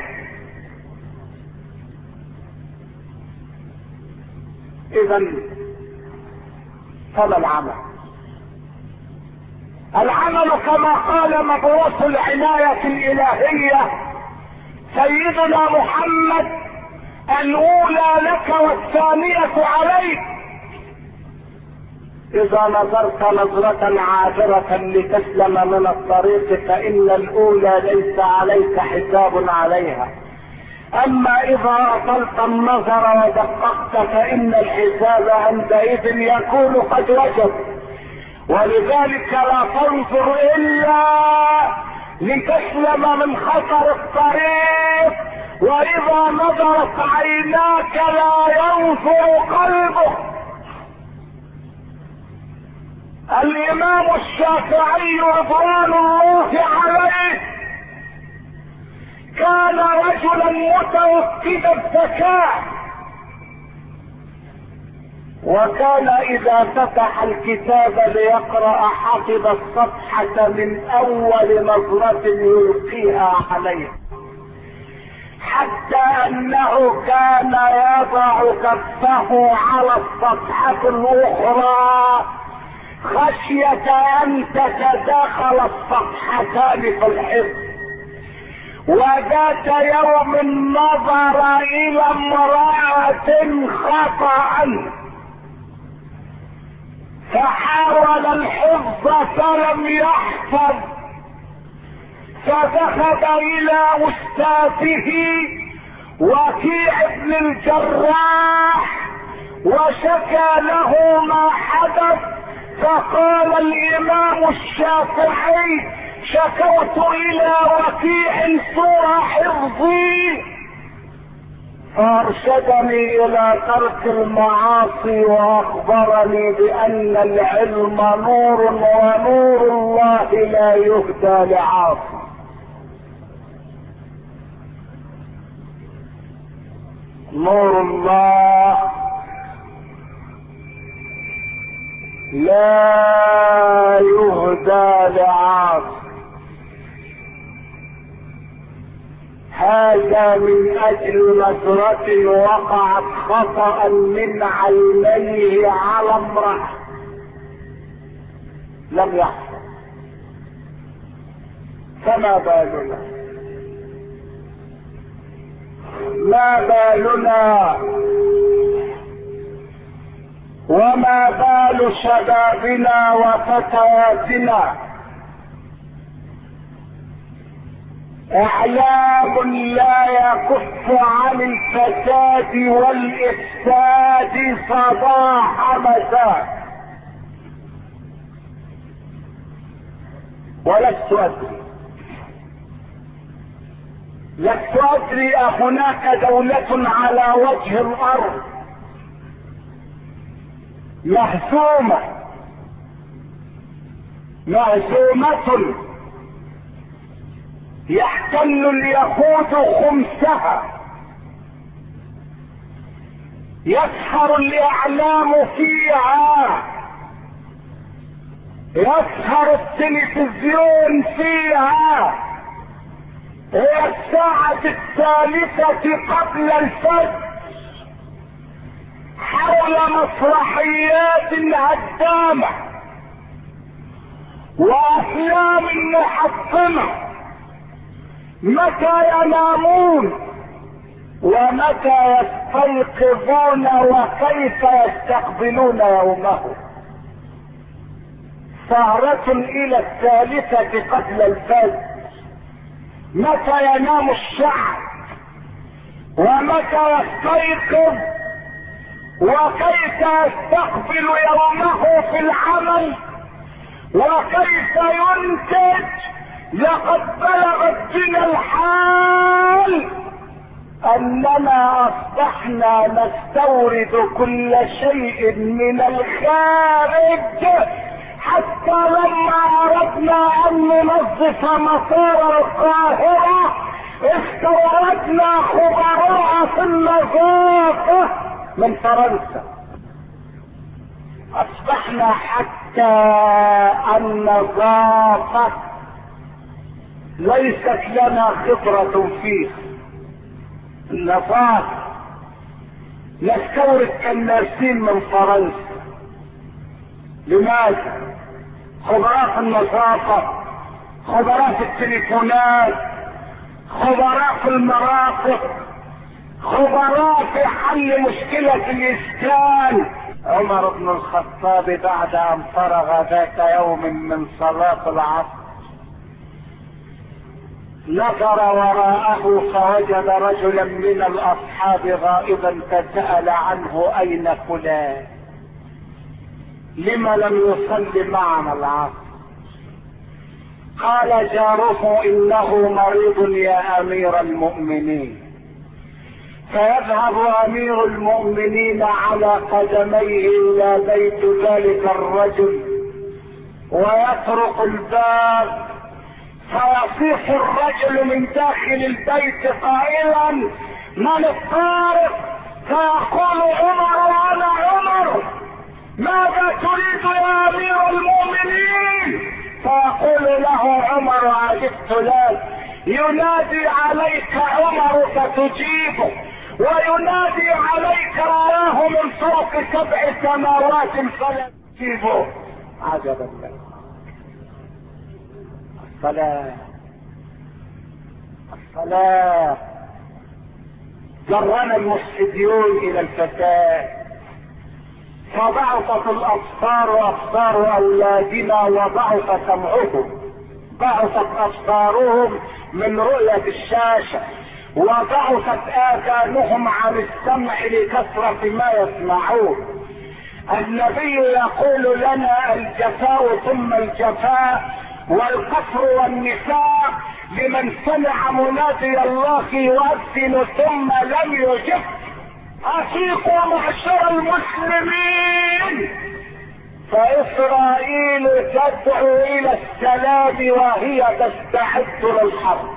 اذا فما العمل؟ العمل كما قال مبعوث العناية الالهية سيدنا محمد: الاولى لك والثانية عليك. اذا نظرت نظرة عابرة لتسلم من الطريق فان الاولى ليس عليك حساب عليها، اما اذا اطلت النظر ودققت فان الحساب عندئذ يكون قد وجب. ولذلك لا تنظر الا لتسلم من خطر الطريق، واذا نظرت عيناك لا ينظر قلبك. الامام الشافعي رضوان الله عليه كان رجلا متوكد الذكاء، وكان اذا فتح الكتاب ليقرأ حفظ الصفحة من اول نظرة يلقيها عليه، حتى انه كان يضع كفه على الصفحة الاخرى خشية ان تتداخل الصفحتان في الحفظ. وذات يوم نظر الى امرأة خطأ فحاول الحفظ فلم يحفظ، فذهب الى استاذه وكيع بن الجراح وشكى له ما حدث. فقال الامام الشافعي: شكوت الى وكيع سوء حفظي فارشدني الى ترك المعاصي واخبرني بان العلم نور ونور الله لا يهدى لعاصي. نور الله لا يهدى لعاصي. هذا من اجل نظرة وقعت خطأ من عينيه على امرأة لم يحصل. فما بالنا؟ ما بالنا وما بال شبابنا وفتياتنا؟ اعلام لا يكف عن الفساد والافساد صباح مساء. لست ادري هناك دولة على وجه الارض مهزومة يحتل اليهود خمسها، يسهر الاعلام فيها يسهر التلفزيون فيها هي الساعة 3 قبل الفجر حول مسرحيات هدامة وافلام محطمة. متى ينامون ومتى يستيقظون وكيف يستقبلون يومهم؟ سهرة الى 3 قبل الفجر. متى ينام الشعب ومتى يستيقظ وكيف يستقبل يومه في العمل وكيف ينتج؟ لقد بلغت بنا الحال اننا اصبحنا نستورد كل شيء من الخارج، حتى لما اردنا ان ننظف مطار القاهرة استوردنا خبراء في النظافة من فرنسا. اصبحنا حتى النظافة ليست لنا خبرة فيها. النظافة نستورد كناسين من فرنسا. لماذا؟ خبراء في النظافة، خبراء في التليفونات، خبراء في المرافق، خبراء في حل مشكلة الإسكان. عمر بن الخطاب بعد أن فرغ ذات يوم من صلاة العصر نظر وراءه فوجد رجلا من الأصحاب غائبا فسأل عنه: أين فلان؟ لم لم يصل معنا العصر؟ قال جاره: إنه مريض يا أمير المؤمنين. فيذهب أمير المؤمنين على قدميه إلى بيت ذلك الرجل ويطرق الباب، فيصيح الرجل من داخل البيت قائلا: من الطارق؟ فيقول عمر: أنا عمر. ماذا تريد يا أمير المؤمنين؟ فيقول له عمر: عجبت لك، ينادي عليك عمر فتجيبه، وينادي عليك رآه من فوق 7 سماوات فلا تجيبه. عجبا لك. الصلاة جرنا المفسدون الى الفساد، فضعفت الابصار، ابصار اولادنا وضعف سمعهم، ضعفت ابصارهم من رؤية الشاشة، وضعفت اذانهم عن السمع لكثرة ما يسمعون. النبي يقول لنا: الجفاء ثم الجفاء والقصر والنساء لمن سمع منادي الله يؤذن ثم لم يجب. افيقوا معشر المسلمين، فاسرائيل تدعو الى السلام وهي تستعد للحرب.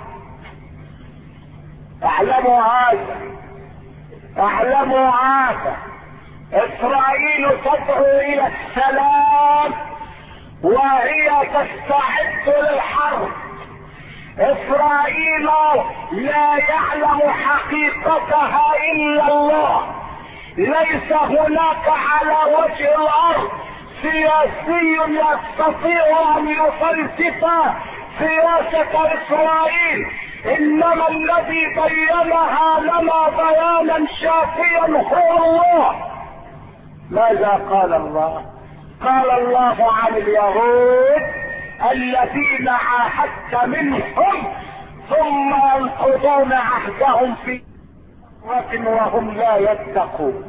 اعلموا هذا، اعلموا هذا. اسرائيل تدعو الى السلام وهي تستعد للحرب. اسرائيل لا يعلم حقيقتها الا الله. ليس هناك على وجه الارض سياسي يستطيع ان يفلسف سياسة اسرائيل، انما الذي بينها لنا بيانا شافيا هو الله. ماذا قال الله؟ قال الله عن اليهود: الذين عاهدت منهم ثم ينقضون عهدهم في وهم لا يتقون.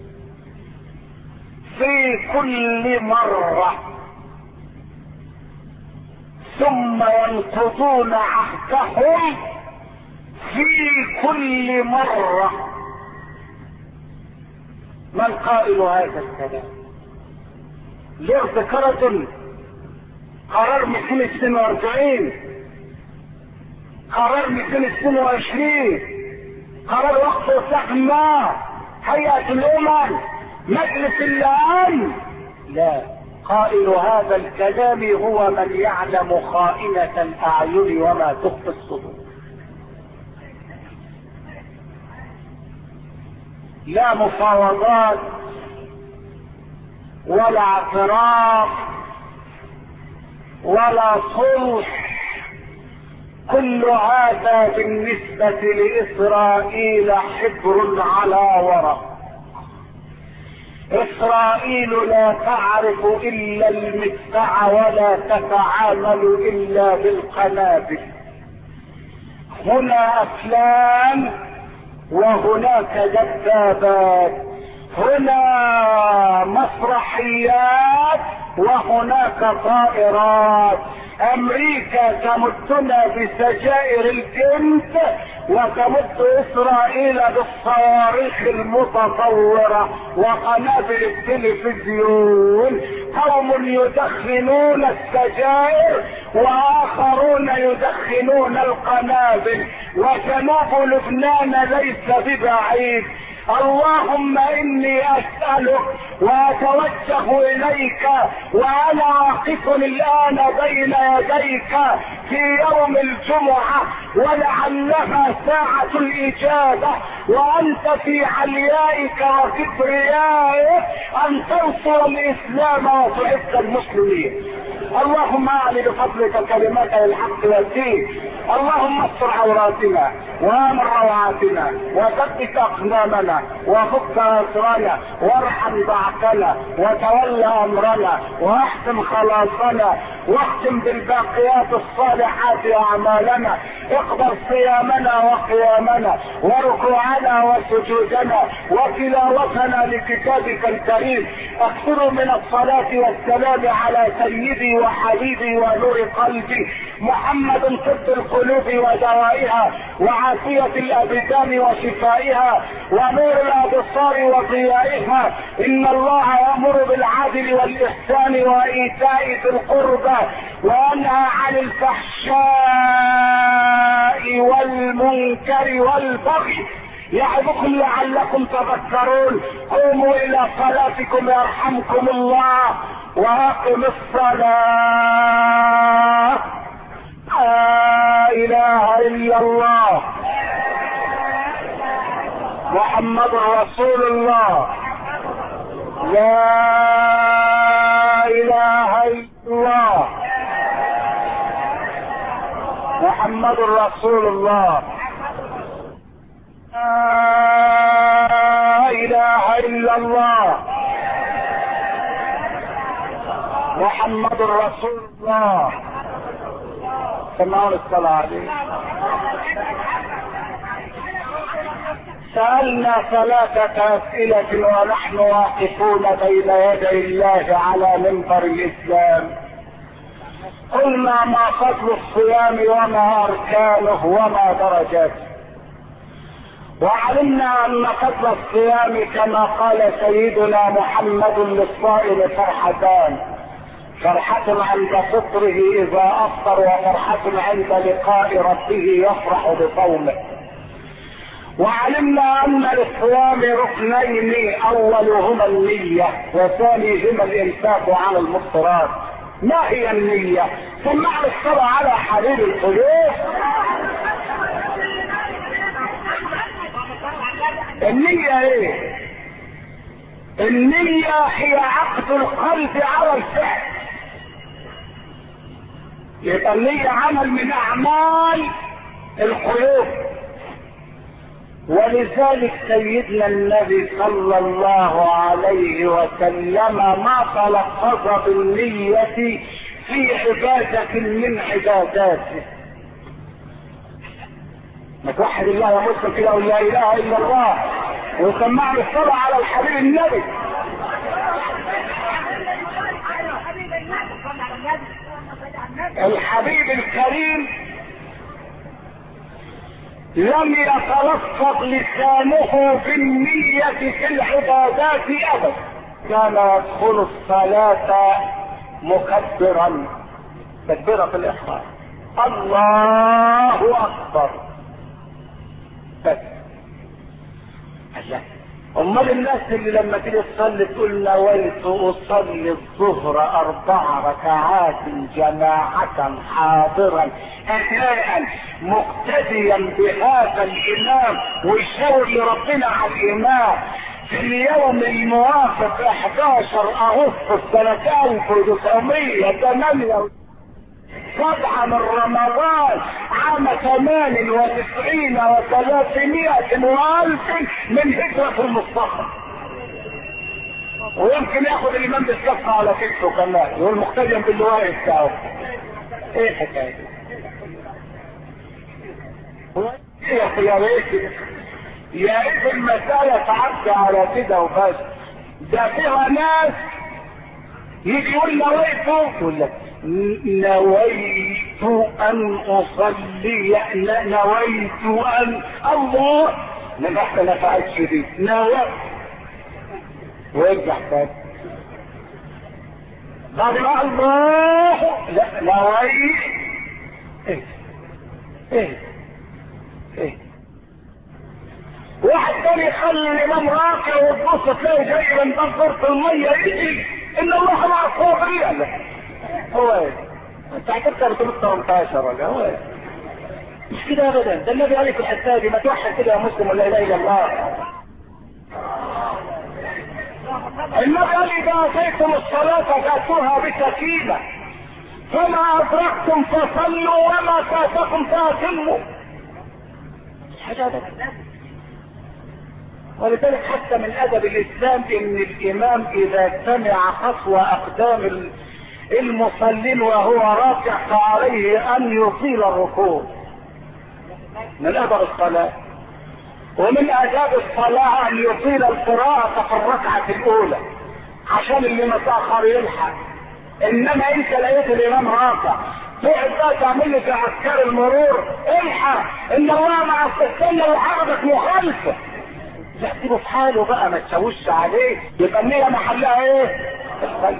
في كل مرة ثم ينقضون عهدهم في كل مرة. من قائل هذا الكلام؟ ليه ذكرت قرار 242، قرار 222، قرار وقف اطلاق النار، هيئة الامم، مجلس الامن؟ لا، قائل هذا الكلام هو من يعلم خائنة الأعين وما تخفي الصدور. لا مفاوضات ولا اعتراف ولا صلح، كل هذا بالنسبة لإسرائيل حبر على ورق. إسرائيل لا تعرف إلا المدفع ولا تتعامل إلا بالقنابل. هنا أفلام وهناك دبابات، هنا مسرحيات وهناك طائرات. امريكا تمدنا بسجائر الجنس وتمد اسرائيل بالصواريخ المتطورة وقنابل التلفزيون. قوم يدخنون السجائر واخرون يدخنون القنابل، وجنوب لبنان ليس ببعيد. اللهم اني اسألك واتوجه اليك وانا واقف الان بين يديك في يوم الجمعة ولعلها ساعة الاجابة وانت في عليائك وكبريائك ان تنصر الاسلام وتعز المسلمين. اللهم اعلي بفضلك كلمات الحق والدين. اللهم استر عوراتنا وامن روعاتنا وثبت اقدامنا وفك اسرنا وارحم ضعفنا وتولى امرنا واحسن خلاصنا واختم بالباقيات الصالحات اعمالنا. اقبل صيامنا وقيامنا وركوعنا وسجودنا وتلاوتنا لكتابك الكريم. اكثروا من الصلاة والسلام على سيدي وحبيبي ونور قلبي محمد طب القلوب ودوائها وعافية الابدان وشفائها ونور الابصار وضيائها. ان الله يأمر بالعدل والاحسان وايتاء ذي القربى وينهى عن الفحشاء والمنكر والبغي يعظكم لعلكم تذكرون. قوموا الى صلاتكم يرحمكم الله واقم الصلاة. لا اله الا الله محمد رسول الله. لا اله الا الله محمد رسول الله. لا اله الا الله محمد رسول الله. سمعوا الصلاة عليه. سألنا ثلاثة أسئلة ونحن واقفون بين يدي الله على منبر الإسلام. قلنا ما فضل الصيام وما أركانه وما درجاته، وعلمنا أن فضل الصيام كما قال سيدنا محمد للصائم فرحتان: فرحة عند فطره إذا أفطر وفرحة عند لقاء ربه يفرح بصومه. وعلمنا ان للصيام ركنين: اولهما النية وثانيهما الامساك عن المفطرات. ما هي النية؟ سمع الصلاة على حبيب القلوب. النية ايه؟ النية هي عقد القلب على الفعل. يبقى النية عمل من اعمال القلوب. ولذلك سيدنا النبي صلى الله عليه وسلم ما تلفظ بالنية في عبادة من عباداته. ما توحد الله يا مسلم كده ولا لا اله الا الله وسمعنا الصلاة على الحبيب النبي. الحبيب الكريم لم يتلفظ لسانه بالنية في العبادات ابدا. كان يدخل الصلاة مكبرا تكبيرة الاحرام الله اكبر بس. الله امال الناس اللي لما تيجي تصلي تقول نويت اصلي الظهر 4 ركعات جماعة حاضرا اداء مقتديا بهذا الامام، ويشاور لربنا على الامام في اليوم الموافق 11 اغسطس سنة 1908 7 من رمضان عام 98 و300 وألف من هجرة المصطفى. ويمكن ياخد الامام بالصفحة على كتفه كمان، يقول مقتديا باللواء بتاعه. ايه الحكاية؟ يا ريت يا ريت المسألة تعدي على كده وبس. ده فيها ناس يجي يقول نويته، يقول لك نويت ان اصلي، نويت ان الله لما احنا ما فعلتش دي نويت ويرجع تاني بعد ما الله لا نويت. ايه ايه ايه واحد تاني يخلي الامام راكع وتبص تلاقي جاي من ضربة المية يجي ان الله مع الصابرين. هو ايه؟ انت هتكتر بتقول 18 ولا هو ايه؟ مش كده ابدا. ده النبي قال في الحساب ما توحد كده يا مسلم ولا اله الا الله. النبي قال اذا اتيتم الصلاه فاتوها بسكينه فما ادركتم فصلوا وما فاتكم فاتموا. ولذلك حتى من ادب الاسلام ان الامام اذا سمع خطوة اقدام المصلين وهو راكع فعليه ان يطيل الركوع. من ادب الصلاة ومن اداب الصلاة ان يطيل القراءة في الركعة الاولى عشان اللي متأخر يلحق. انما انت لقيت الامام راكع تقعد بقى تعمل لي في عسكر المرور الحق ان الله مع السنة وحركة مخالفة. تحسبه في حاله بقى ما تشوش عليه. يبقى النية محلها ايه؟ الصلاة.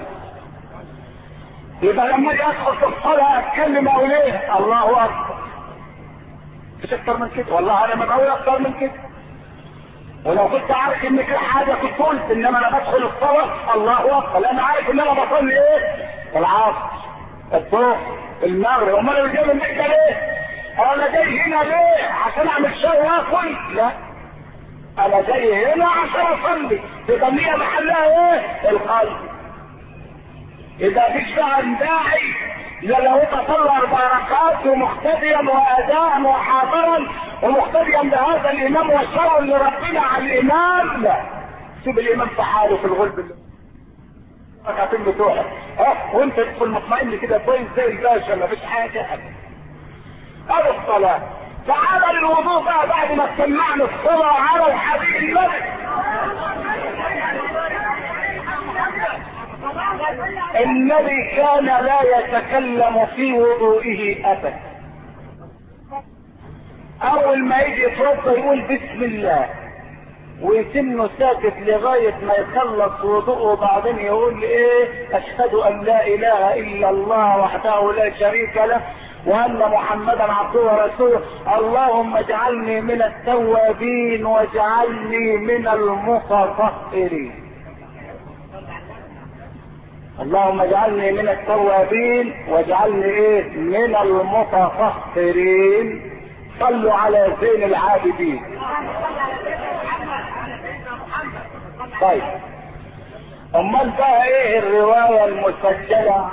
يبقى لما اجي ادخل في الصلاة اتكلم اقول ايه؟ الله اكبر. مش اكتر من كده. والله انا ما بقول اكتر من كده. ولو كنت عارف ان في حاجة كنت قلت، انما انا بدخل الصلاة الله اكبر لان عارف ان انا بصلي ايه؟ العصر، الظهر، المغرب. امال انا جاي من هنا ليه؟ انا جاي هنا ليه؟ عشان اعمل شاي واكل؟ لا، انا جاي هنا عشان اصلي. تبقى النية محلها ايه؟ القلب. اذا فيش بقى داعي لا لو تصلى 4 ركعات ومقتديا واداء وحاضرا ومقتديا بهذا الامام والشرع اللي ربنا على الامام، لا سيب الامام في حاله في الغلب اللي ركعتين بتوعك وانت تدخل مطمئن كده كويس زي الباشا ما فيش حاجه. هذا الصلاه. تعال للوضوء بقى بعد ما سمعنا الصلاه على الحبيب النبي. النبي كان لا يتكلم في وضوئه ابدا. اول ما يجي يتوضا يقول بسم الله ويتم ساكت لغاية ما يخلص وضوءه، وبعدين يقول ايه؟ اشهد ان لا اله الا الله وحده لا شريك له وان محمدا عبده ورسوله اللهم اجعلني من التوابين واجعلني من المتطهرين. اللهم اجعلني من التوابين واجعلني ايه؟ من المتطهرين. صلوا على زين العابدين. طيب امال بقى ايه الرواية المسجلة؟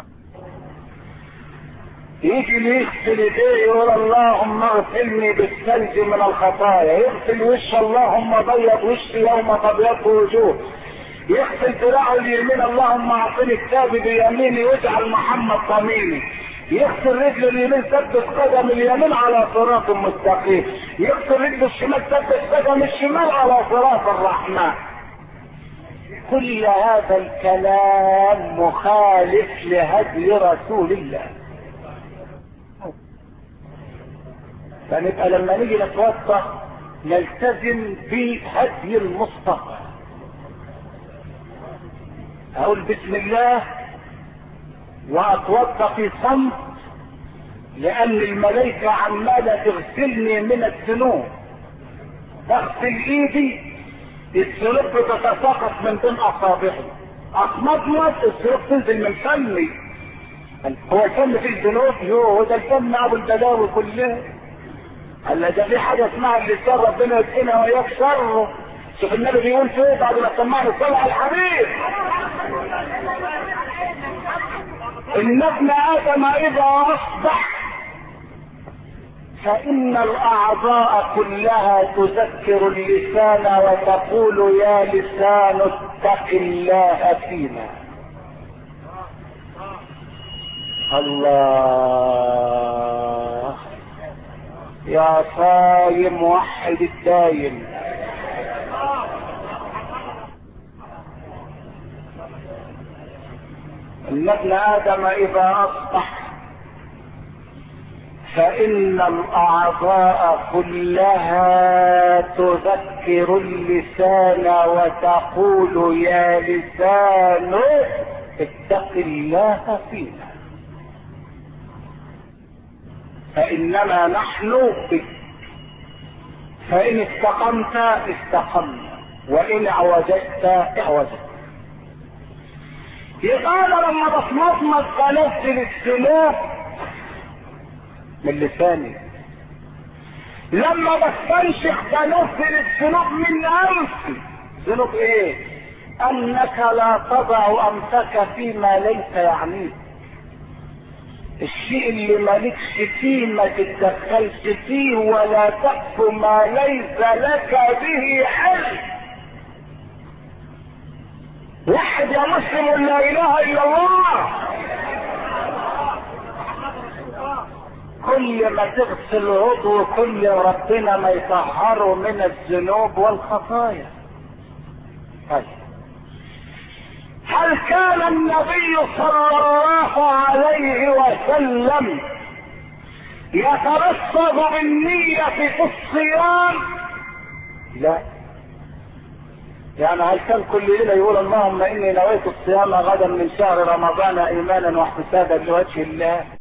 يجي يغسل ايديه يقول اللهم اغسلني بالثلج من الخطايا، يغسل وش اللهم بيض وشي يوم تبيض وجوه، يغسل ذراعه اليمين اللهم اعطني كتابي بيميني واجعل محمد ضميني، يغسل رجل اليمين ثبت قدم اليمين على صراط مستقيم، يغسل رجل الشمال ثبت قدم الشمال على صراط الرحمن. كل هذا الكلام مخالف لهدي رسول الله. فنبقى لما نيجي نتوضا نلتزم بهدي المصطفى. اقول بسم الله واتوضا في صمت لان الملائكه عماله تغسلني من الذنوب. اغسل ايدي السلوك بتتساقط من بين اصابعه، اطمطمط السلوك تنزل من فمي. هو الفم فيه الذنوب؟ هو ده الفم ابو البلاوي كلها. قال ده في حاجه اسمها اللسان، ربنا يدقنا واياك شره. شوف النبي بيقول فيه بعد ما سمعنا الصلاه على الحبيب: ان ابن ادم اذا اصبح فان الاعضاء كلها تذكر اللسان وتقول يا لسان اتق الله فينا. الله يا صايم وحد الدايم. ان ابن ادم اذا اصبح فان الاعضاء كلها تذكر اللسان وتقول يا لسان اتق الله فينا. فانما نحن بك، فان استقمت استقمنا وان اعوججت اعوججت. يبقى انا لما بصمصمص بنزل السلوك من لساني، لما بستنشق بنزل السلوك من انفي. سلوك ايه؟ انك لا تضع انفك فيما ليس يعنيك. الشيء اللي مالكش فيه ما تتدخلش فيه، ولا تقف ما ليس لك به علم. وحد يا مسلم لا اله الا الله. كل ما تغسل عضو كل ربنا ما يطهره من الذنوب والخطايا. طيب هل كان النبي صلى الله عليه وسلم يترصد بالنية في الصيام؟ لا. يعني هل كان كل ليلة يقول اللهم اني نويت الصيام غدا من شهر رمضان ايمانا واحتسابا لوجه الله؟